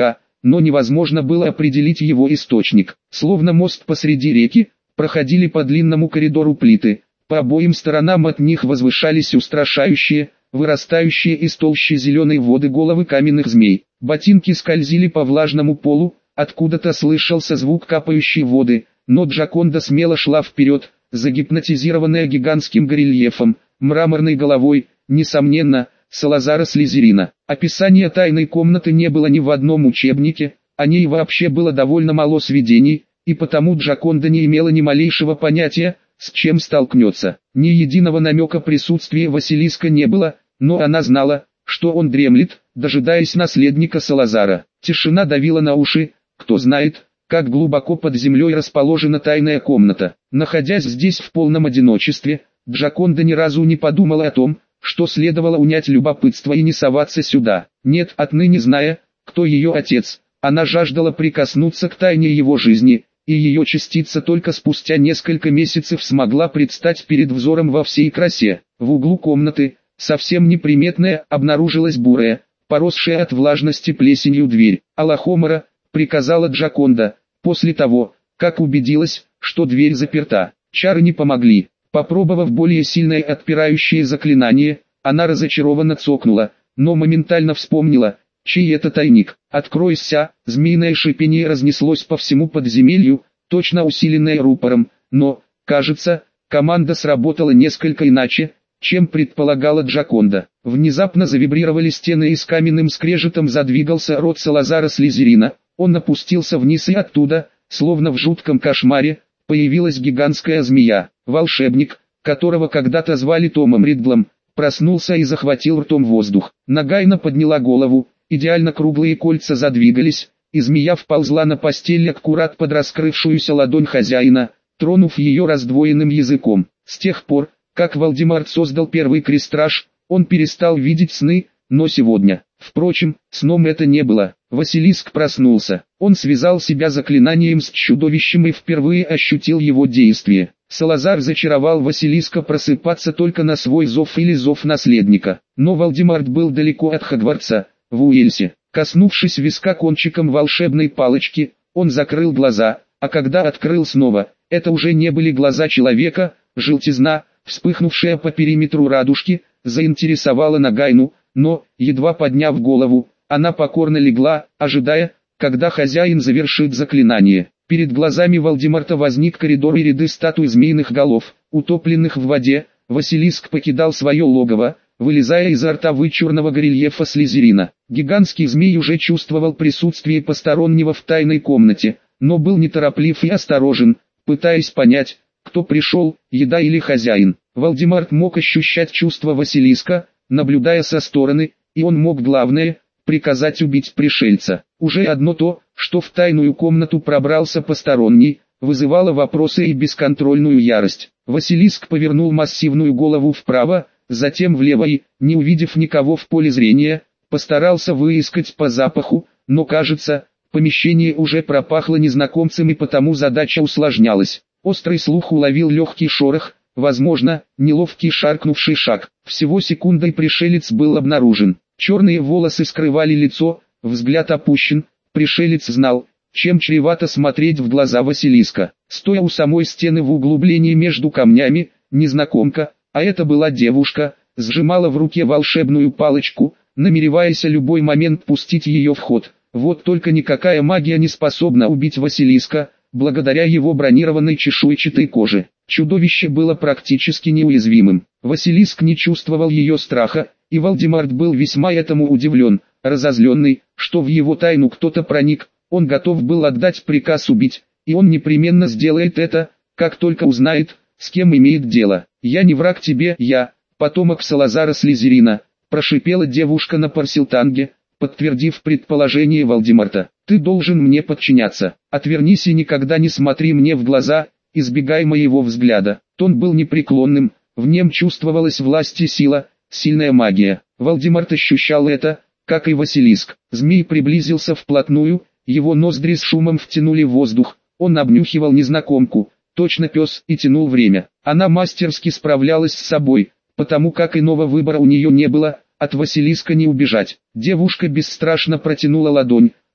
S1: но невозможно было определить его источник. Словно мост посреди реки, проходили по длинному коридору плиты, по обоим сторонам от них возвышались устрашающие, вырастающие из толщи зеленой воды головы каменных змей. Ботинки скользили по влажному полу, откуда-то слышался звук капающей воды, но Джаконда смело шла вперед, загипнотизированная гигантским горельефом, мраморной головой, несомненно, Салазара Слизерина. Описания тайной комнаты не было ни в одном учебнике, о ней вообще было довольно мало сведений, и потому Джаконда не имела ни малейшего понятия, с чем столкнется. Ни единого намека присутствия Василиска не было, но она знала, что он дремлет, дожидаясь наследника Салазара. Тишина давила на уши, кто знает, как глубоко под землей расположена тайная комната. Находясь здесь в полном одиночестве, Джаконда ни разу не подумала о том, что следовало унять любопытство и не соваться сюда. Нет, отныне зная, кто ее отец, она жаждала прикоснуться к тайне его жизни, и ее частица только спустя несколько месяцев смогла предстать перед взором во всей красе. В углу комнаты, совсем неприметная, обнаружилась бурая, поросшая от влажности плесенью дверь. «Аллахомара», — приказала Джаконда, после того, как убедилась, что дверь заперта. Чары не помогли. Попробовав более сильное отпирающее заклинание, она разочарованно цокнула, но моментально вспомнила, чей это тайник. «Откройся!» Змеиное шипение разнеслось по всему подземелью, точно усиленное рупором, но, кажется, команда сработала несколько иначе, чем предполагала Джаконда. Внезапно завибрировали стены и с каменным скрежетом задвигался рот Салазара Слизерина. Он опустился вниз и оттуда, словно в жутком кошмаре, появилась гигантская змея. Волшебник, которого когда-то звали Томом Ридлом, проснулся и захватил ртом воздух. Нагайна подняла голову, идеально круглые кольца задвигались, и змея вползла на постель аккурат под раскрывшуюся ладонь хозяина, тронув ее раздвоенным языком. С тех пор, как Вальдемарт создал первый крестраж, он перестал видеть сны, но сегодня, впрочем, сном это не было. Василиск проснулся. Он связал себя заклинанием с чудовищем и впервые ощутил его действие. Салазар зачаровал Василиска просыпаться только на свой зов или зов наследника. Но Вальдемарт был далеко от Хогвартса, в Уэльсе. Коснувшись виска кончиком волшебной палочки, он закрыл глаза, а когда открыл снова, это уже не были глаза человека. Желтизна, вспыхнувшая по периметру радужки, заинтересовала Нагайну, но, едва подняв голову, она покорно легла, ожидая, когда хозяин завершит заклинание. Перед глазами Вальдемарта возник коридор и ряды статуй змеиных голов, утопленных в воде. Василиск покидал свое логово, вылезая изо рта вычурного горельефа Слизерина. Гигантский змей уже чувствовал присутствие постороннего в тайной комнате, но был нетороплив и осторожен, пытаясь понять, кто пришел, еда или хозяин. Вальдемарт мог ощущать чувства Василиска, наблюдая со стороны, и он мог, главное, приказать убить пришельца. Уже одно то, что в тайную комнату пробрался посторонний, вызывало вопросы и бесконтрольную ярость. Василиск повернул массивную голову вправо, затем влево и, не увидев никого в поле зрения, постарался выискать по запаху, но, кажется, помещение уже пропахло незнакомцем и потому задача усложнялась. Острый слух уловил легкий шорох, возможно, неловкий шаркнувший шаг. Всего секундой пришелец был обнаружен. Черные волосы скрывали лицо, взгляд опущен. Пришелец знал, чем чревато смотреть в глаза Василиска. Стоя у самой стены в углублении между камнями, незнакомка, а это была девушка, сжимала в руке волшебную палочку, намереваясь в любой момент пустить ее в ход. Вот только никакая магия не способна убить Василиска, благодаря его бронированной чешуйчатой коже. Чудовище было практически неуязвимым. Василиск не чувствовал ее страха, и Вальдемарт был весьма этому удивлен. Разозленный, что в его тайну кто-то проник, он готов был отдать приказ убить, и он непременно сделает это, как только узнает, с кем имеет дело. «Я не враг тебе, я, потомок Салазара Слизерина», прошипела девушка на парсилтанге, подтвердив предположение Вальдемарта. «Ты должен мне подчиняться. Отвернись и никогда не смотри мне в глаза, избегай моего взгляда». Тон был непреклонным, в нем чувствовалась власть и сила, сильная магия. Вальдемарт ощущал это, как и Василиск. Змей приблизился вплотную, его ноздри с шумом втянули воздух, он обнюхивал незнакомку, точно пес, и тянул время. Она мастерски справлялась с собой, потому как иного выбора у нее не было, от Василиска не убежать. Девушка бесстрашно протянула ладонь,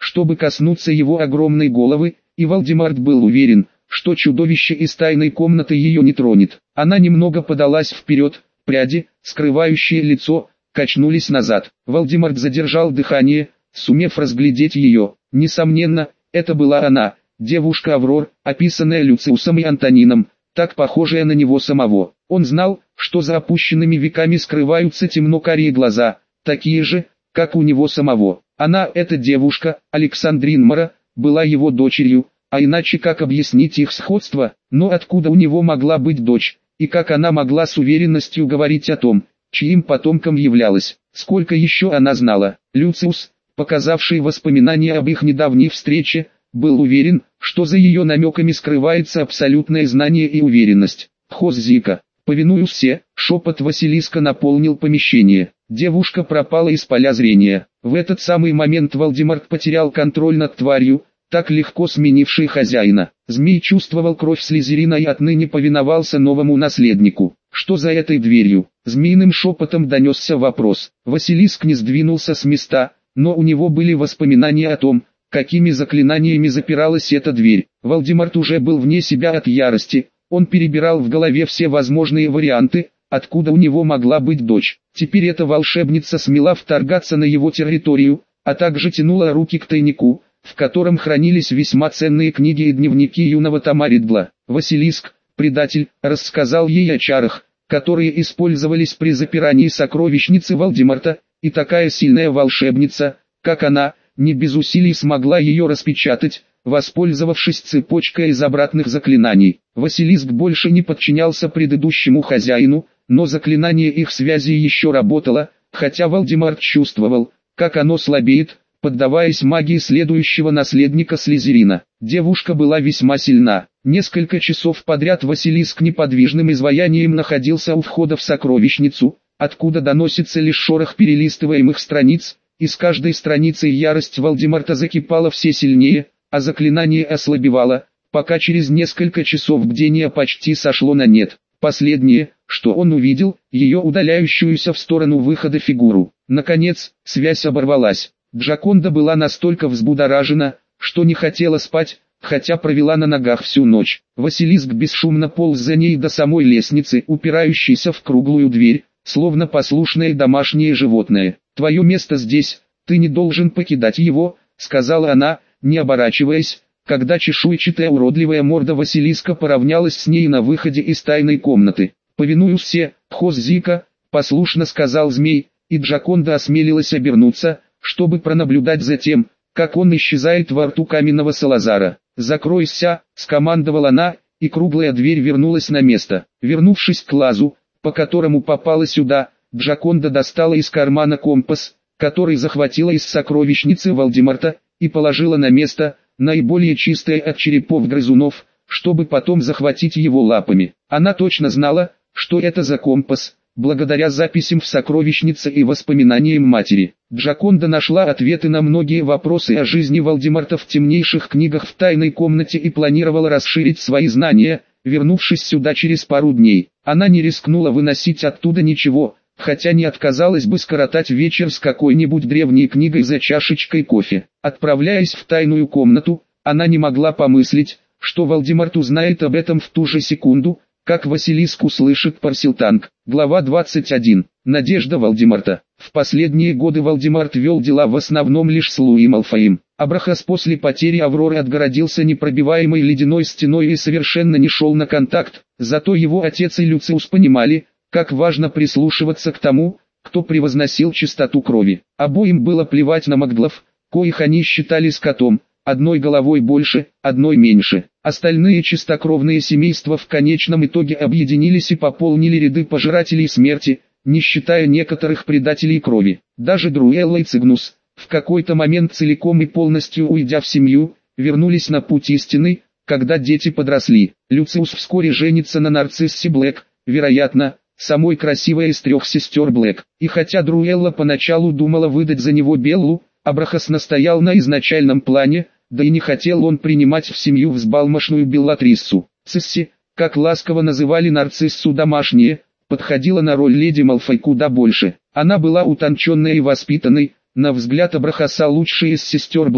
S1: чтобы коснуться его огромной головы, и Вальдемарт был уверен, что чудовище из тайной комнаты ее не тронет. Она немного подалась вперед, пряди, скрывающие лицо, качнулись назад. Вальдемарт задержал дыхание, сумев разглядеть ее. Несомненно, это была она, девушка Аврор, описанная Люциусом и Антонином, так похожая на него самого. Он знал, что за опущенными веками скрываются темно-карие глаза, такие же, как у него самого. Она, эта девушка, Александрин Мара, была его дочерью, а иначе как объяснить их сходство? Но откуда у него могла быть дочь, и как она могла с уверенностью говорить о том, чьим потомком являлась? Сколько еще она знала? Люциус, показавший воспоминания об их недавней встрече, был уверен, что за ее намеками скрывается абсолютное знание и уверенность. Хоззика, повинуюсь все, шепот Василиска наполнил помещение. Девушка пропала из поля зрения. В этот самый момент Вальдемарт потерял контроль над тварью, так легко сменившей хозяина. Змей чувствовал кровь Слизерина и отныне повиновался новому наследнику. Что за этой дверью? Змеиным шепотом донесся вопрос. Василиск не сдвинулся с места, но у него были воспоминания о том, какими заклинаниями запиралась эта дверь. Вальдемарт уже был вне себя от ярости. Он перебирал в голове все возможные варианты, откуда у него могла быть дочь. Теперь эта волшебница смела вторгаться на его территорию, а также тянула руки к тайнику, в котором хранились весьма ценные книги и дневники юного Тома Ридла. Василиск, предатель, рассказал ей о чарах, которые использовались при запирании сокровищницы Вальдемарта, и такая сильная волшебница, как она, не без усилий смогла ее распечатать, воспользовавшись цепочкой из обратных заклинаний. Василиск больше не подчинялся предыдущему хозяину, но заклинание их связи еще работало, хотя Вальдемарт чувствовал, как оно слабеет, поддаваясь магии следующего наследника Слизерина. Девушка была весьма сильна. Несколько часов подряд Василиск неподвижным изваянием находился у входа в сокровищницу, откуда доносится лишь шорох перелистываемых страниц, и с каждой страницей ярость Вальдемарта закипала все сильнее, а заклинание ослабевало, пока через несколько часов бдения почти сошло на нет. Последнее, что он увидел, ее удаляющуюся в сторону выхода фигуру. Наконец, связь оборвалась. Джаконда была настолько взбудоражена, что не хотела спать, хотя провела на ногах всю ночь. Василиск бесшумно полз за ней до самой лестницы, упирающейся в круглую дверь, словно послушное домашнее животное. «Твое место здесь, ты не должен покидать его», — сказала она, не оборачиваясь, когда чешуйчатая уродливая морда Василиска поравнялась с ней на выходе из тайной комнаты. «Повинуюсь все, Хоззика», — послушно сказал змей, и Джаконда осмелилась обернуться, чтобы пронаблюдать за тем, как он исчезает во рту каменного Салазара. «Закройся», — скомандовала она, и круглая дверь вернулась на место. Вернувшись к лазу, по которому попала сюда, Джаконда достала из кармана компас, который захватила из сокровищницы Вальдемарта, и положила на место, наиболее чистое от черепов грызунов, чтобы потом захватить его лапами. Она точно знала, что это за компас, благодаря записям в сокровищнице и воспоминаниям матери. Джаконда нашла ответы на многие вопросы о жизни Вальдемарта в темнейших книгах в тайной комнате и планировала расширить свои знания, вернувшись сюда через пару дней. Она не рискнула выносить оттуда ничего, хотя не отказалась бы скоротать вечер с какой-нибудь древней книгой за чашечкой кофе. Отправляясь в тайную комнату, она не могла помыслить, что Вальдемарт узнает об этом в ту же секунду, как Василиск услышит Парсилтанг. Глава двадцать один. Надежда Вальдемарта. В последние годы Вальдемарт вел дела в основном лишь с Луи Малфоем. Абрахас после потери Авроры отгородился непробиваемой ледяной стеной и совершенно не шел на контакт, зато его отец и Люциус понимали, как важно прислушиваться к тому, кто превозносил чистоту крови. Обоим было плевать на Магдлов, коих они считали скотом, одной головой больше, одной меньше. Остальные чистокровные семейства в конечном итоге объединились и пополнили ряды пожирателей смерти, не считая некоторых предателей крови. Даже Друэлла и Цигнус, в какой-то момент целиком и полностью уйдя в семью, вернулись на путь истины, когда дети подросли. Люциус вскоре женится на Нарциссе Блэк, вероятно, самой красивой из трех сестер Блэк. И хотя Друэлла поначалу думала выдать за него Беллу, Абрахас настоял на изначальном плане, да и не хотел он принимать в семью взбалмошную Беллатриссу. Цисси, как ласково называли Нарциссу домашние, подходила на роль леди Малфой куда больше. Она была утонченной и воспитанной, на взгляд Абрахаса лучшей из сестер Блэк,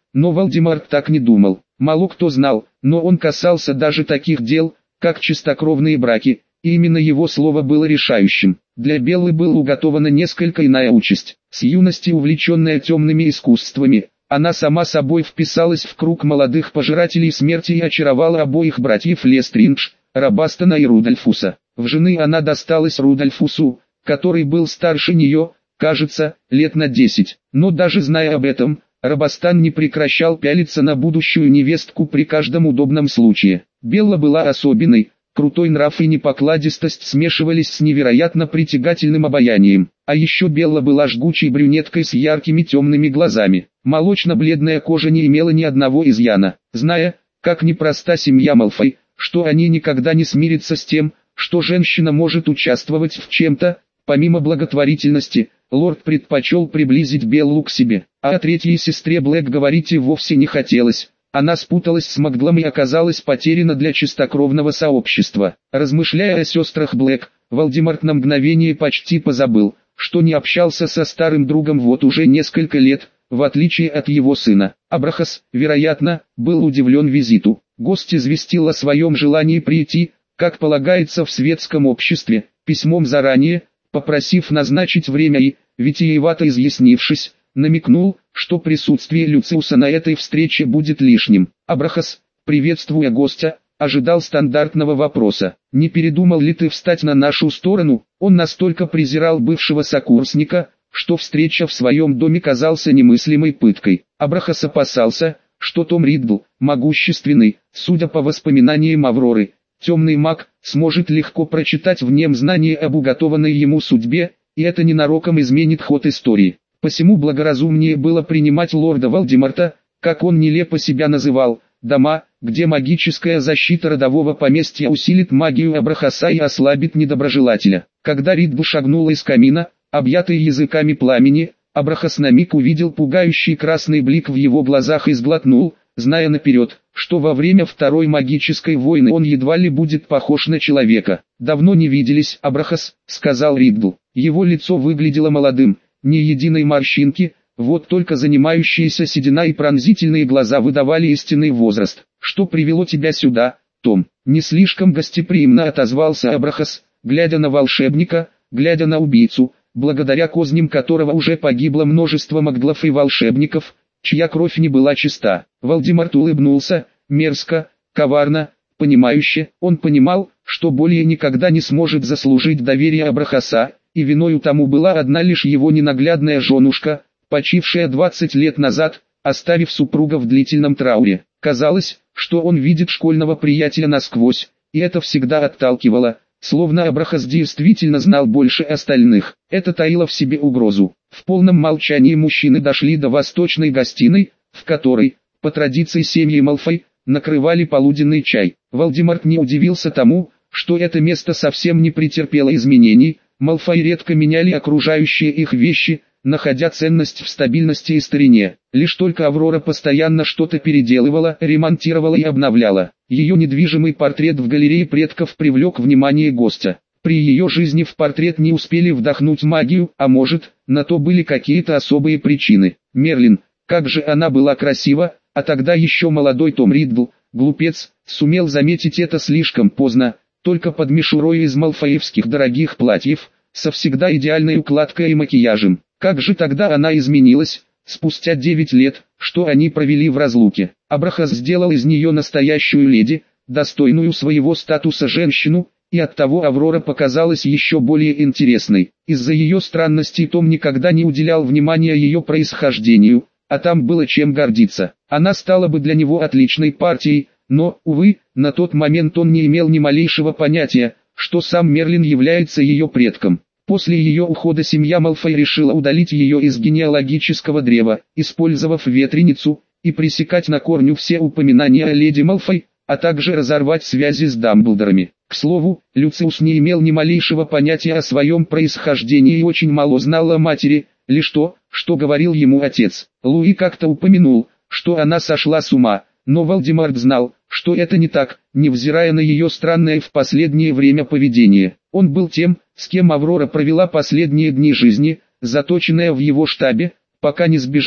S1: но Вальдемар так не думал. Мало кто знал, но он касался даже таких дел, как чистокровные браки, и именно его слово было решающим. Для Беллы была уготована несколько иная участь. С юности увлеченная темными искусствами, она сама собой вписалась в круг молодых пожирателей смерти и очаровала обоих братьев Лестриндж, Робастона и Рудольфуса. В жены она досталась Рудольфусу, который был старше нее, кажется, лет на десять. Но даже зная об этом, Робастан не прекращал пялиться на будущую невестку при каждом удобном случае. Белла была особенной, крутой нрав и непокладистость смешивались с невероятно притягательным обаянием. А еще Белла была жгучей брюнеткой с яркими темными глазами. Молочно-бледная кожа не имела ни одного изъяна. Зная, как непроста семья Малфой, что они никогда не смирятся с тем, что женщина может участвовать в чем-то, помимо благотворительности, лорд предпочел приблизить Беллу к себе. А о третьей сестре Блэк говорить и вовсе не хотелось. Она спуталась с Макглом и оказалась потеряна для чистокровного сообщества. Размышляя о сестрах Блэк, Вальдемар на мгновение почти позабыл, что не общался со старым другом вот уже несколько лет, в отличие от его сына. Абрахас, вероятно, был удивлен визиту. Гость известил о своем желании прийти, как полагается в светском обществе, письмом заранее, попросив назначить время и, витиевато изъяснившись, намекнул, что присутствие Люциуса на этой встрече будет лишним. Абрахас, приветствуя гостя, ожидал стандартного вопроса. «Не передумал ли ты встать на нашу сторону?» Он настолько презирал бывшего сокурсника, что встреча в своем доме казался немыслимой пыткой. Абрахас опасался, что Том Риддл, могущественный, судя по воспоминаниям Авроры, темный маг, сможет легко прочитать в нем знания об уготованной ему судьбе, и это ненароком изменит ход истории. Посему благоразумнее было принимать лорда Вальдемарта, как он нелепо себя называл, дома, где магическая защита родового поместья усилит магию Абрахаса и ослабит недоброжелателя. Когда Риддл шагнула из камина, объятый языками пламени, Абрахас на миг увидел пугающий красный блик в его глазах и сглотнул, зная наперед, что во время второй магической войны он едва ли будет похож на человека. «Давно не виделись, Абрахас», — сказал Риддл. Его лицо выглядело молодым, ни единой морщинки, вот только занимающиеся седина и пронзительные глаза выдавали истинный возраст. «Что привело тебя сюда, Том?» Не слишком гостеприимно отозвался Абрахас, глядя на волшебника, глядя на убийцу, благодаря козням которого уже погибло множество магглов и волшебников, чья кровь не была чиста. Вальдемар улыбнулся, мерзко, коварно, понимающе. Он понимал, что более никогда не сможет заслужить доверие Абрахаса, и виною тому была одна лишь его ненаглядная женушка, почившая двадцать лет назад, оставив супруга в длительном трауре. Казалось, что он видит школьного приятеля насквозь, и это всегда отталкивало, словно Абрахас действительно знал больше остальных. Это таило в себе угрозу. В полном молчании мужчины дошли до восточной гостиной, в которой, по традиции семьи Малфой, накрывали полуденный чай. Вальдемар не удивился тому, что это место совсем не претерпело изменений. Малфой редко меняли окружающие их вещи, находя ценность в стабильности и старине. Лишь только Аврора постоянно что-то переделывала, ремонтировала и обновляла. Ее недвижимый портрет в галерее предков привлек внимание гостя. При ее жизни в портрет не успели вдохнуть магию, а может, на то были какие-то особые причины. Мерлин, как же она была красива, а тогда еще молодой Том Риддл, глупец, сумел заметить это слишком поздно, только под мишурой из малфоевских дорогих платьев, со всегда идеальной укладкой и макияжем. Как же тогда она изменилась, спустя девять лет, что они провели в разлуке. Абрахас сделал из нее настоящую леди, достойную своего статуса женщину, и оттого Аврора показалась еще более интересной. Из-за ее странностей Том никогда не уделял внимания ее происхождению, а там было чем гордиться. Она стала бы для него отличной партией, но, увы, на тот момент он не имел ни малейшего понятия, что сам Мерлин является ее предком. После ее ухода семья Малфой решила удалить ее из генеалогического древа, использовав ветреницу, и пресекать на корню все упоминания о леди Малфой, а также разорвать связи с Дамблдорами. К слову, Люциус не имел ни малейшего понятия о своем происхождении и очень мало знал о матери, лишь то, что говорил ему отец. Луи как-то упомянул, что она сошла с ума, но Вальдемар знал, что это не так, невзирая на ее странное в последнее время поведение. Он был тем, с кем Аврора провела последние дни жизни, заточенная в его штабе, пока не сбежала,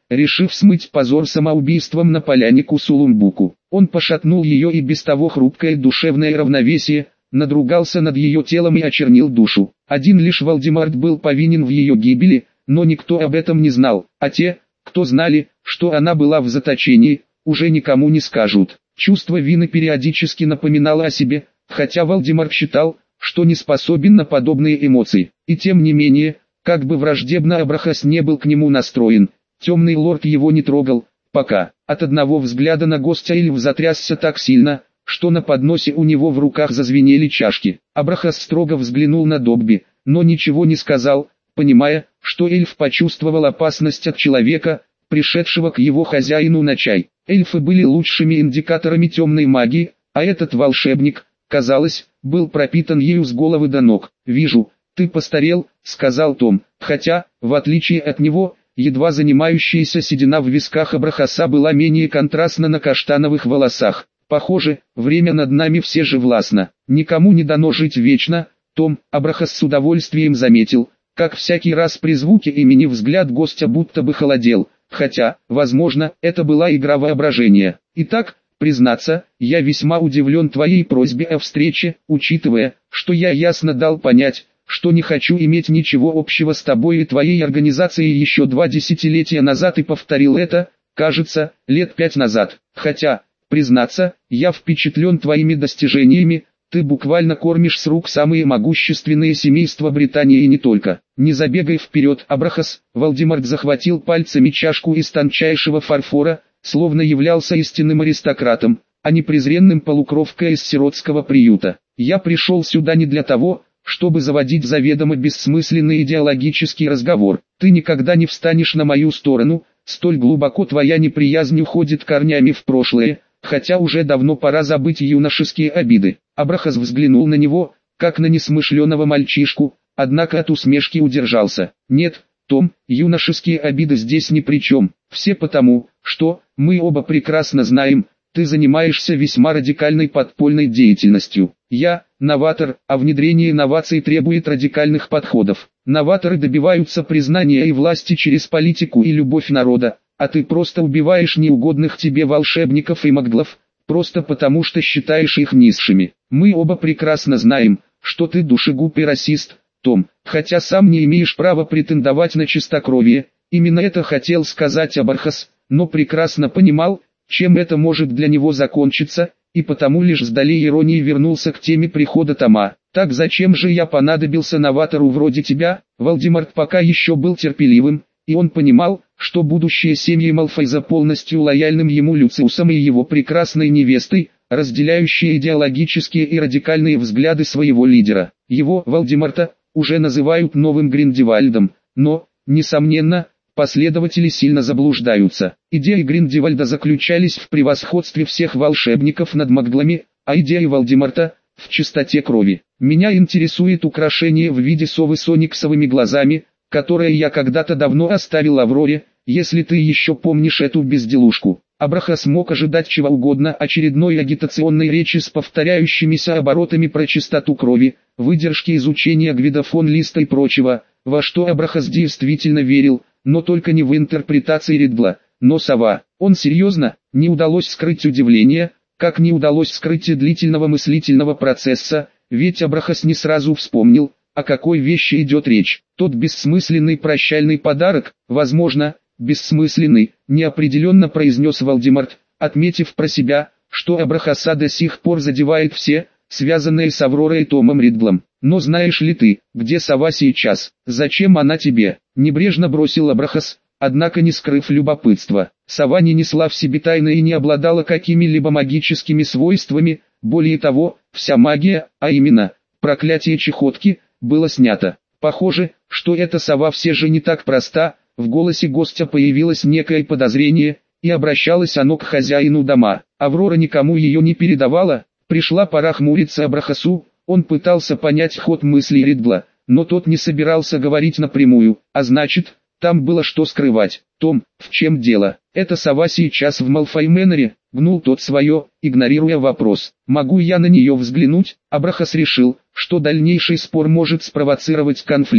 S1: решив смыть позор самоубийством на поляне Кусулумбуку. Он пошатнул ее и без того хрупкое душевное равновесие, надругался над ее телом и очернил душу. Один лишь Вальдемарт был повинен в ее гибели, но никто об этом не знал, а те, кто знали, что она была в заточении, уже никому не скажут. Чувство вины периодически напоминало о себе, хотя Вальдемарт считал, что не способен на подобные эмоции. И тем не менее, как бы враждебно Абрахас не был к нему настроен, темный лорд его не трогал, пока. От одного взгляда на гостя эльф затрясся так сильно, что на подносе у него в руках зазвенели чашки. Абрахас строго взглянул на Добби, но ничего не сказал, понимая, что эльф почувствовал опасность от человека, пришедшего к его хозяину на чай. Эльфы были лучшими индикаторами темной магии, а этот волшебник, казалось, был пропитан ею с головы до ног. «Вижу, ты постарел», — сказал Том, хотя, в отличие от него, едва занимающаяся седина в висках Абрахаса была менее контрастна на каштановых волосах. «Похоже, время над нами все же властно. Никому не дано жить вечно», — Том, Абрахас с удовольствием заметил, как всякий раз при звуке имени взгляд гостя будто бы холодел, хотя, возможно, это была игра воображения. «Итак, признаться, я весьма удивлен твоей просьбе о встрече, учитывая, что я ясно дал понять, что не хочу иметь ничего общего с тобой и твоей организацией еще два десятилетия назад и повторил это, кажется, лет пять назад. Хотя, признаться, я впечатлен твоими достижениями, ты буквально кормишь с рук самые могущественные семейства Британии и не только. Не забегай вперед, Абрахас». Вальдемарт захватил пальцами чашку из тончайшего фарфора, словно являлся истинным аристократом, а не презренным полукровкой из сиротского приюта. «Я пришел сюда не для того, чтобы заводить заведомо бессмысленный идеологический разговор. Ты никогда не встанешь на мою сторону, столь глубоко твоя неприязнь уходит корнями в прошлое, хотя уже давно пора забыть юношеские обиды». Абрахас взглянул на него, как на несмышленого мальчишку, однако от усмешки удержался. «Нет, Том, юношеские обиды здесь ни при чем. Все потому, что, мы оба прекрасно знаем, ты занимаешься весьма радикальной подпольной деятельностью. Я – новатор, а внедрение инноваций требует радикальных подходов. Новаторы добиваются признания и власти через политику и любовь народа, а ты просто убиваешь неугодных тебе волшебников и маглов, просто потому что считаешь их низшими. Мы оба прекрасно знаем, что ты душегуб и расист, Том, хотя сам не имеешь права претендовать на чистокровие. Именно это хотел сказать Абрахас, но прекрасно понимал, чем это может для него закончиться, и потому лишь с долей иронии вернулся к теме прихода Тома. «Так зачем же я понадобился новатору вроде тебя?» Вальдемарт пока еще был терпеливым, и он понимал, что будущее семьи Малфойза полностью лояльным ему Люциусом и его прекрасной невестой, разделяющие идеологические и радикальные взгляды своего лидера. Его, Вальдемарта, уже называют новым Гриндевальдом, но, несомненно, последователи сильно заблуждаются. Идеи Гриндевальда заключались в превосходстве всех волшебников над маглами, а идеи Вальдемарта – в чистоте крови. Меня интересует украшение в виде совы с ониксовыми глазами, которое я когда-то давно оставил Авроре, если ты еще помнишь эту безделушку». Абрахас мог ожидать чего угодно, очередной агитационной речи с повторяющимися оборотами про чистоту крови, выдержки изучения Гвида фон Листа и прочего, во что Абрахас действительно верил, но только не в интерпретации Ридла. Но сова, он серьезно, не удалось скрыть удивление, как не удалось скрыть и длительного мыслительного процесса, ведь Абрахас не сразу вспомнил, о какой вещи идет речь. Тот бессмысленный прощальный подарок, возможно, бессмысленный, неопределенно произнес Вальдемарт, отметив про себя, что Абрахаса до сих пор задевает все, связанные с Авророй и Томом Ридлом. «Но знаешь ли ты, где сова сейчас? Зачем она тебе?» Небрежно бросил Абрахас, однако не скрыв любопытства. Сова не несла в себе тайны и не обладала какими-либо магическими свойствами, более того, вся магия, а именно, проклятие чехотки, было снято. Похоже, что эта сова все же не так проста. В голосе гостя появилось некое подозрение, и обращалось оно к хозяину дома. Аврора никому ее не передавала. Пришла пора хмуриться Абрахасу, он пытался понять ход мыслей Ридла, но тот не собирался говорить напрямую, а значит, там было что скрывать. «Том, в чем дело? Эта сова сейчас в Малфой Мэннере?» Гнул тот свое, игнорируя вопрос. «Могу я на нее взглянуть?» Абрахас решил, что дальнейший спор может спровоцировать конфликт,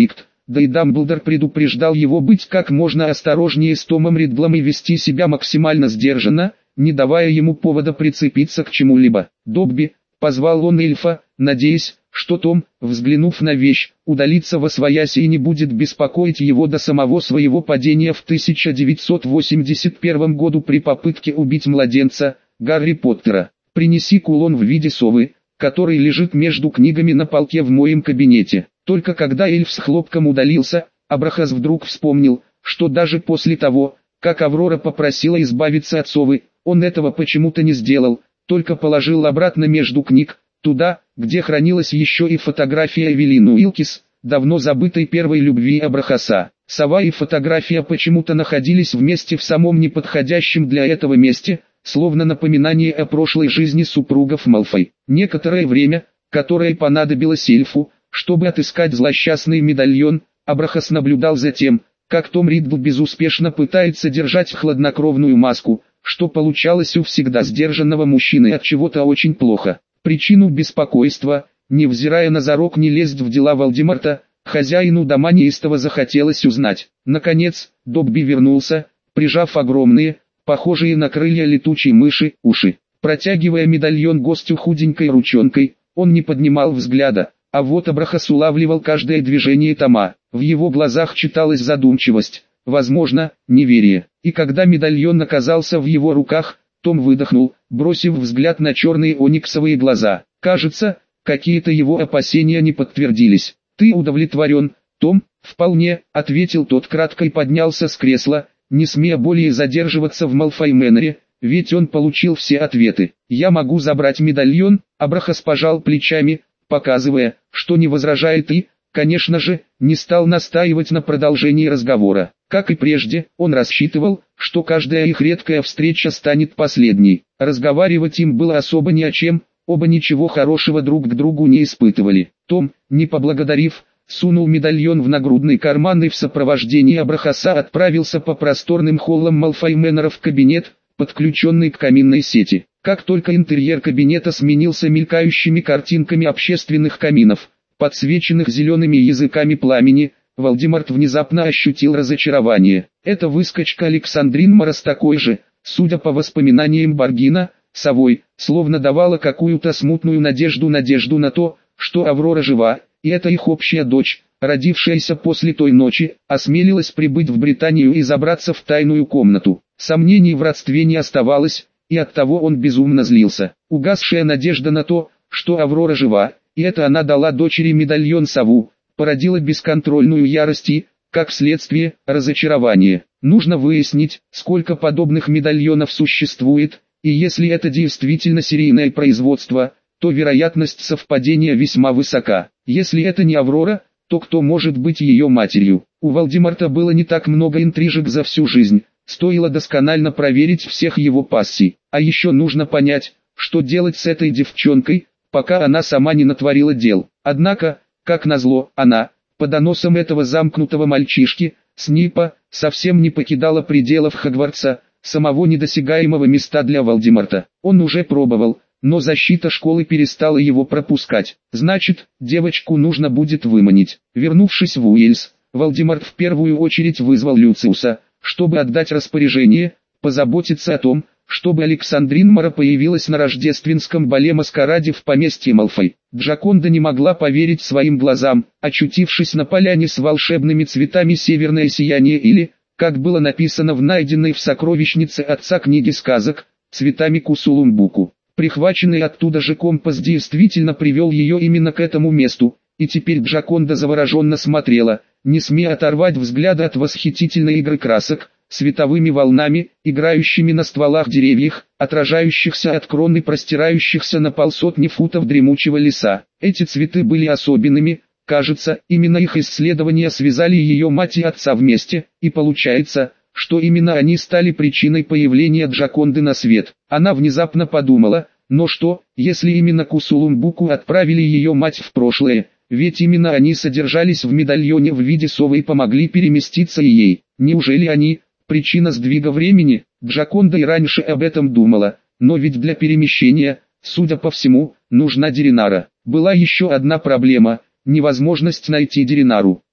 S1: да и Дамблдор предупреждал его быть как можно осторожнее с Томом Ридлом и вести себя максимально сдержанно, не давая ему повода прицепиться к чему-либо. «Добби», — позвал он эльфа, надеясь, что Том, взглянув на вещь, удалится восвояси и не будет беспокоить его до самого своего падения в тысяча девятьсот восемьдесят первом году при попытке убить младенца, Гарри Поттера. «Принеси кулон в виде совы, который лежит между книгами на полке в моем кабинете». Только когда эльф с хлопком удалился, Абрахас вдруг вспомнил, что даже после того, как Аврора попросила избавиться от совы, он этого почему-то не сделал, только положил обратно между книг, туда, где хранилась еще и фотография Эвелины Уилкис, давно забытой первой любви Абрахаса. Сова и фотография почему-то находились вместе в самом неподходящем для этого месте, словно напоминание о прошлой жизни супругов Малфой. Некоторое время, которое понадобилось эльфу, чтобы отыскать злосчастный медальон, Абрахас наблюдал за тем, как Том Ридл безуспешно пытается держать хладнокровную маску, что получалось у всегда сдержанного мужчины от чего-то очень плохо. Причину беспокойства, невзирая на зарок не лезть в дела Волдеморта, хозяину дома неистово захотелось узнать. Наконец, Добби вернулся, прижав огромные, похожие на крылья летучей мыши, уши. Протягивая медальон гостю худенькой ручонкой, он не поднимал взгляда. А вот Абрахас улавливал каждое движение Тома. В его глазах читалась задумчивость, возможно, неверие. И когда медальон оказался в его руках, Том выдохнул, бросив взгляд на черные ониксовые глаза. Кажется, какие-то его опасения не подтвердились. «Ты удовлетворен, Том?» «Вполне», — ответил тот кратко и поднялся с кресла, не смея более задерживаться в Малфой Мэннере, ведь он получил все ответы. «Я могу забрать медальон?» Абрахас пожал плечами, показывая, что не возражает и, конечно же, не стал настаивать на продолжении разговора. Как и прежде, он рассчитывал, что каждая их редкая встреча станет последней. Разговаривать им было особо ни о чем, оба ничего хорошего друг к другу не испытывали. Том, не поблагодарив, сунул медальон в нагрудный карман и в сопровождении Абрахаса отправился по просторным холлам Малфой Мэннера в кабинет, подключенный к каминной сети. Как только интерьер кабинета сменился мелькающими картинками общественных каминов, подсвеченных зелеными языками пламени, Волдеморт внезапно ощутил разочарование. Эта выскочка Александрин Морос такой же, судя по воспоминаниям Баргина, совой, словно давала какую-то смутную надежду надежду на то, что Аврора жива, и это их общая дочь, родившаяся после той ночи, осмелилась прибыть в Британию и забраться в тайную комнату. Сомнений в родстве не оставалось, и оттого он безумно злился. Угасшая надежда на то, что Аврора жива, и это она дала дочери медальон сову, породила бесконтрольную ярость и, как следствие, разочарование. Нужно выяснить, сколько подобных медальонов существует, и если это действительно серийное производство, то вероятность совпадения весьма высока. Если это не Аврора, то кто может быть ее матерью? У Волдеморта было не так много интрижек за всю жизнь. Стоило досконально проверить всех его пассий. А еще нужно понять, что делать с этой девчонкой, пока она сама не натворила дел. Однако, как назло, она, по доносам этого замкнутого мальчишки, Снипа, совсем не покидала пределов Хогвартса, самого недосягаемого места для Волдеморта. Он уже пробовал, но защита школы перестала его пропускать. Значит, девочку нужно будет выманить. Вернувшись в Уэльс, Волдеморт в первую очередь вызвал Люциуса, чтобы отдать распоряжение, позаботиться о том, чтобы Александрин Мора появилась на рождественском бале-маскараде в поместье Малфой. Джаконда не могла поверить своим глазам, очутившись на поляне с волшебными цветами «Северное сияние» или, как было написано в найденной в сокровищнице отца книге сказок, цветами Кусулумбуку. Прихваченный оттуда же компас действительно привел ее именно к этому месту, и теперь Джаконда завороженно смотрела, не смея оторвать взгляда от восхитительной игры красок, световыми волнами, играющими на стволах деревьев, отражающихся от крон и простирающихся на полсотни футов дремучего леса. Эти цветы были особенными, кажется, именно их исследования связали ее мать и отца вместе, и получается, что именно они стали причиной появления Джаконды на свет. Она внезапно подумала, но что, если именно Кусулумбуку отправили ее мать в прошлое, ведь именно они содержались в медальоне в виде совы и помогли переместиться и ей. Неужели они, причина сдвига времени? Джаконда и раньше об этом думала, но ведь для перемещения, судя по всему, нужна Деринара. Была еще одна проблема – невозможность найти Деринару.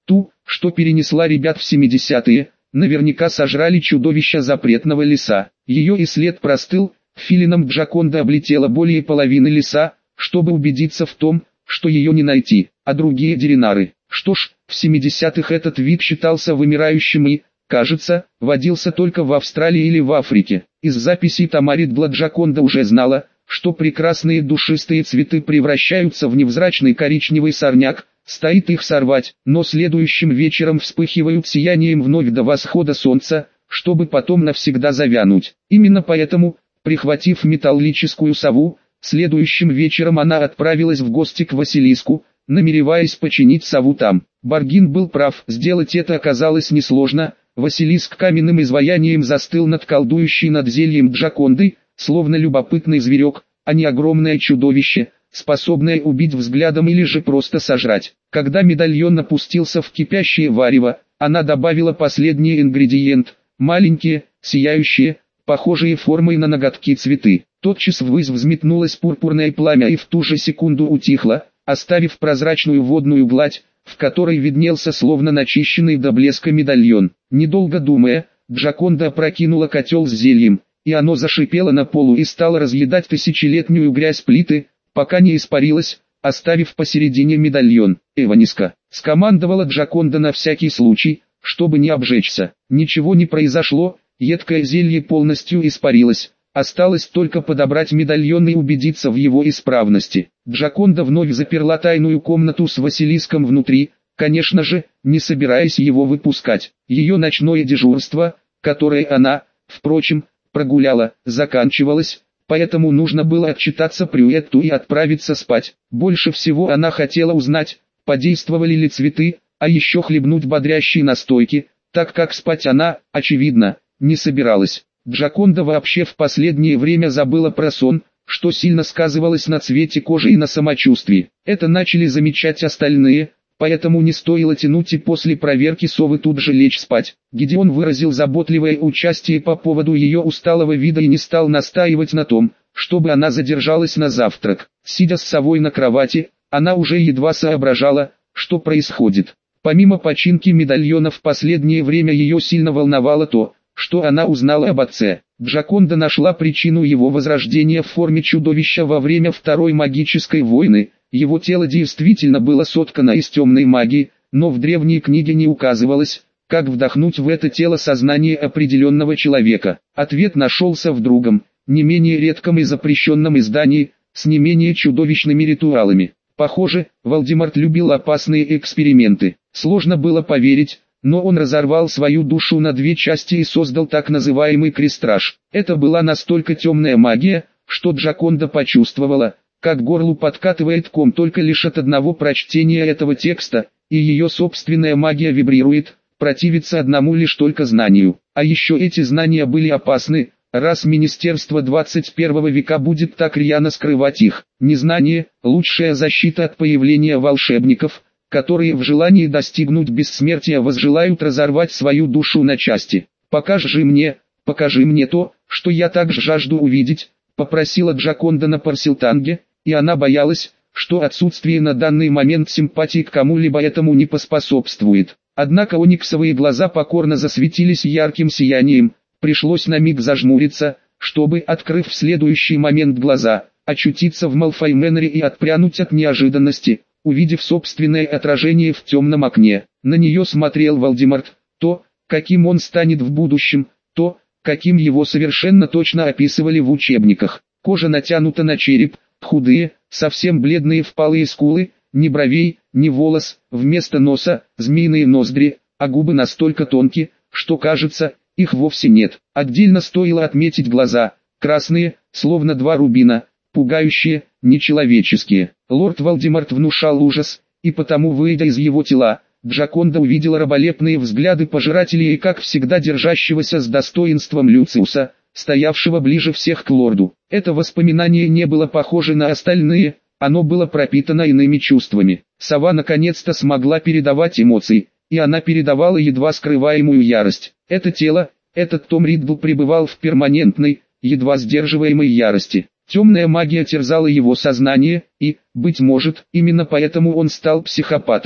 S1: Ту, что перенесла ребят в семидесятые, наверняка сожрали чудовища запретного леса. Ее и след простыл, филином Джаконда облетела более половины леса, чтобы убедиться в том, что ее не найти, а другие деринары. Что ж, в семидесятых этот вид считался вымирающим и, кажется, водился только в Австралии или в Африке. Из записей Тамаридла Джаконда уже знала, что прекрасные душистые цветы превращаются в невзрачный коричневый сорняк, стоит их сорвать, но следующим вечером вспыхивают сиянием вновь до восхода солнца, чтобы потом навсегда завянуть. Именно поэтому, прихватив металлическую сову, следующим вечером она отправилась в гости к Василиску, намереваясь починить сову там. Баргин был прав, сделать это оказалось несложно. Василиск каменным изваянием застыл над колдующей над зельем Джакондой, словно любопытный зверек, а не огромное чудовище, способное убить взглядом или же просто сожрать. Когда медальон опустился в кипящее варево, она добавила последний ингредиент, маленькие, сияющие, похожие формой на ноготки цветы. Тотчас ввысь взметнулось пурпурное пламя и в ту же секунду утихло, оставив прозрачную водную гладь, в которой виднелся словно начищенный до блеска медальон. Недолго думая, Джаконда опрокинула котел с зельем, и оно зашипело на полу и стало разъедать тысячелетнюю грязь плиты, пока не испарилось, оставив посередине медальон. «Эваниска», — скомандовала Джаконда на всякий случай, чтобы не обжечься. Ничего не произошло, едкое зелье полностью испарилось. Осталось только подобрать медальон и убедиться в его исправности. Джаконда вновь заперла тайную комнату с Василиском внутри, конечно же, не собираясь его выпускать. Ее ночное дежурство, которое она, впрочем, прогуляла, заканчивалось, поэтому нужно было отчитаться Прюэтту и отправиться спать. Больше всего она хотела узнать, подействовали ли цветы, а еще хлебнуть бодрящей настойки, так как спать она, очевидно, не собиралась. Джаконда вообще в последнее время забыла про сон, что сильно сказывалось на цвете кожи и на самочувствии. Это начали замечать остальные, поэтому не стоило тянуть и после проверки совы тут же лечь спать. Гидеон выразил заботливое участие по поводу ее усталого вида и не стал настаивать на том, чтобы она задержалась на завтрак. Сидя с совой на кровати, она уже едва соображала, что происходит. Помимо починки медальона в последнее время ее сильно волновало то, что она узнала об отце. Джаконда нашла причину его возрождения в форме чудовища во время Второй магической войны. Его тело действительно было соткано из темной магии, но в древней книге не указывалось, как вдохнуть в это тело сознание определенного человека. Ответ нашелся в другом, не менее редком и запрещенном издании, с не менее чудовищными ритуалами. Похоже, Волдеморт любил опасные эксперименты. Сложно было поверить, но он разорвал свою душу на две части и создал так называемый крестраж. Это была настолько темная магия, что Джаконда почувствовала, как горлу подкатывает ком только лишь от одного прочтения этого текста, и ее собственная магия вибрирует, противится одному лишь только знанию. А еще эти знания были опасны, раз Министерство двадцать первого века будет так рьяно скрывать их. Незнание – лучшая защита от появления волшебников, которые в желании достигнуть бессмертия возжелают разорвать свою душу на части. «Покажи мне, покажи мне то, что я так жажду увидеть», — попросила Джаконда на парсилтанге, и она боялась, что отсутствие на данный момент симпатии к кому-либо этому не поспособствует. Однако ониксовые глаза покорно засветились ярким сиянием, пришлось на миг зажмуриться, чтобы, открыв в следующий момент глаза, очутиться в Малфой Мэннере и отпрянуть от неожиданности. Увидев собственное отражение в темном окне, на нее смотрел Волдеморт, то, каким он станет в будущем, то, каким его совершенно точно описывали в учебниках. Кожа натянута на череп, худые, совсем бледные впалые скулы, ни бровей, ни волос, вместо носа, змеиные ноздри, а губы настолько тонкие, что кажется, их вовсе нет. Отдельно стоило отметить глаза, красные, словно два рубина, пугающие, нечеловеческие. Лорд Волдеморт внушал ужас, и потому, выйдя из его тела, Джаконда увидела раболепные взгляды пожирателей и, как всегда, держащегося с достоинством Люциуса, стоявшего ближе всех к лорду. Это воспоминание не было похоже на остальные, оно было пропитано иными чувствами. Сова наконец-то смогла передавать эмоции, и она передавала едва скрываемую ярость. Это тело, этот Том Риддл пребывал в перманентной, едва сдерживаемой ярости. Темная магия терзала его сознание, и, быть может, именно поэтому он стал психопатом.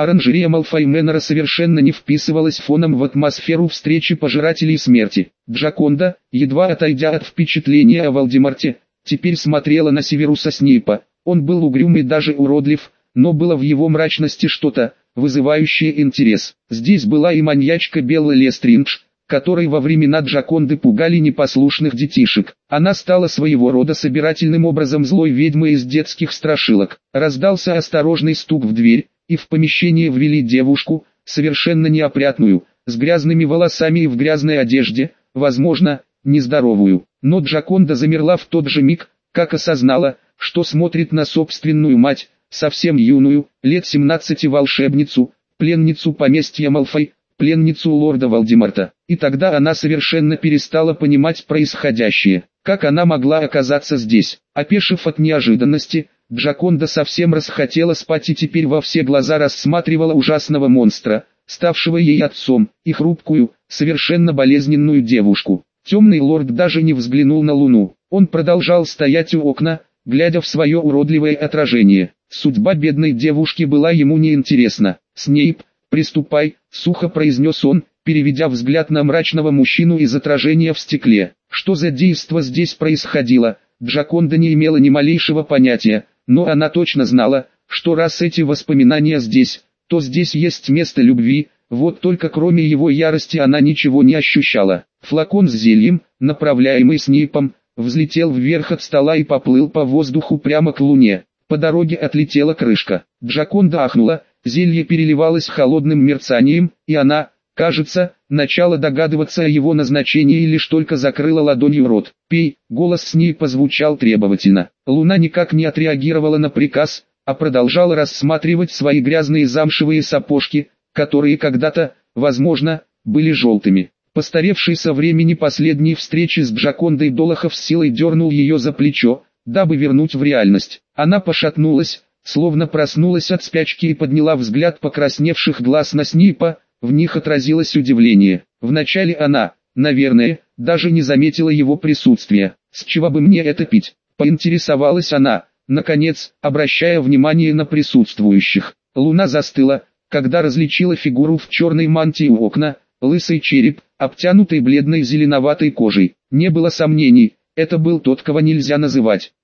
S1: Оранжерея Малфой Мэннера совершенно не вписывалась фоном в атмосферу встречи пожирателей смерти. Джаконда, едва отойдя от впечатления о Волдеморте, теперь смотрела на Северуса Снейпа. Он был угрюм и даже уродлив, но было в его мрачности что-то, вызывающее интерес. Здесь была и маньячка Белла Лестриндж, которой во времена Джаконды пугали непослушных детишек. Она стала своего рода собирательным образом злой ведьмы из детских страшилок. Раздался осторожный стук в дверь, и в помещение ввели девушку, совершенно неопрятную, с грязными волосами и в грязной одежде, возможно, нездоровую. Но Джаконда замерла в тот же миг, как осознала, что смотрит на собственную мать, совсем юную, лет семнадцати волшебницу, пленницу поместья Малфой, пленницу лорда Волдеморта. И тогда она совершенно перестала понимать происходящее. Как она могла оказаться здесь? Опешив от неожиданности, Джаконда совсем расхотела спать и теперь во все глаза рассматривала ужасного монстра, ставшего ей отцом, и хрупкую, совершенно болезненную девушку. Темный лорд даже не взглянул на луну. Он продолжал стоять у окна, глядя в свое уродливое отражение. Судьба бедной девушки была ему неинтересна. «Снейп, приступай», — сухо произнес он, переведя взгляд на мрачного мужчину из отражения в стекле. Что за действо здесь происходило, Джаконда не имела ни малейшего понятия, но она точно знала, что раз эти воспоминания здесь, то здесь есть место любви, вот только кроме его ярости она ничего не ощущала. Флакон с зельем, направляемый Снейпом, взлетел вверх от стола и поплыл по воздуху прямо к луне. По дороге отлетела крышка. Джаконда ахнула, зелье переливалось холодным мерцанием, и она, кажется, начала догадываться о его назначении и лишь только закрыла ладонью рот. «Пей», голос Снейпа звучал требовательно. Луна никак не отреагировала на приказ, а продолжала рассматривать свои грязные замшевые сапожки, которые когда-то, возможно, были желтыми. Постаревший со времени последней встречи с Джакондой Долохов с силой дернул ее за плечо, дабы вернуть в реальность. Она пошатнулась, словно проснулась от спячки и подняла взгляд покрасневших глаз на Снейпа, в них отразилось удивление. Вначале она, наверное, даже не заметила его присутствия. «С чего бы мне это пить?» — поинтересовалась она, наконец, обращая внимание на присутствующих. Луна застыла, когда различила фигуру в черной мантии у окна, лысый череп, обтянутый бледной зеленоватой кожей. Не было сомнений, это был тот, кого нельзя называть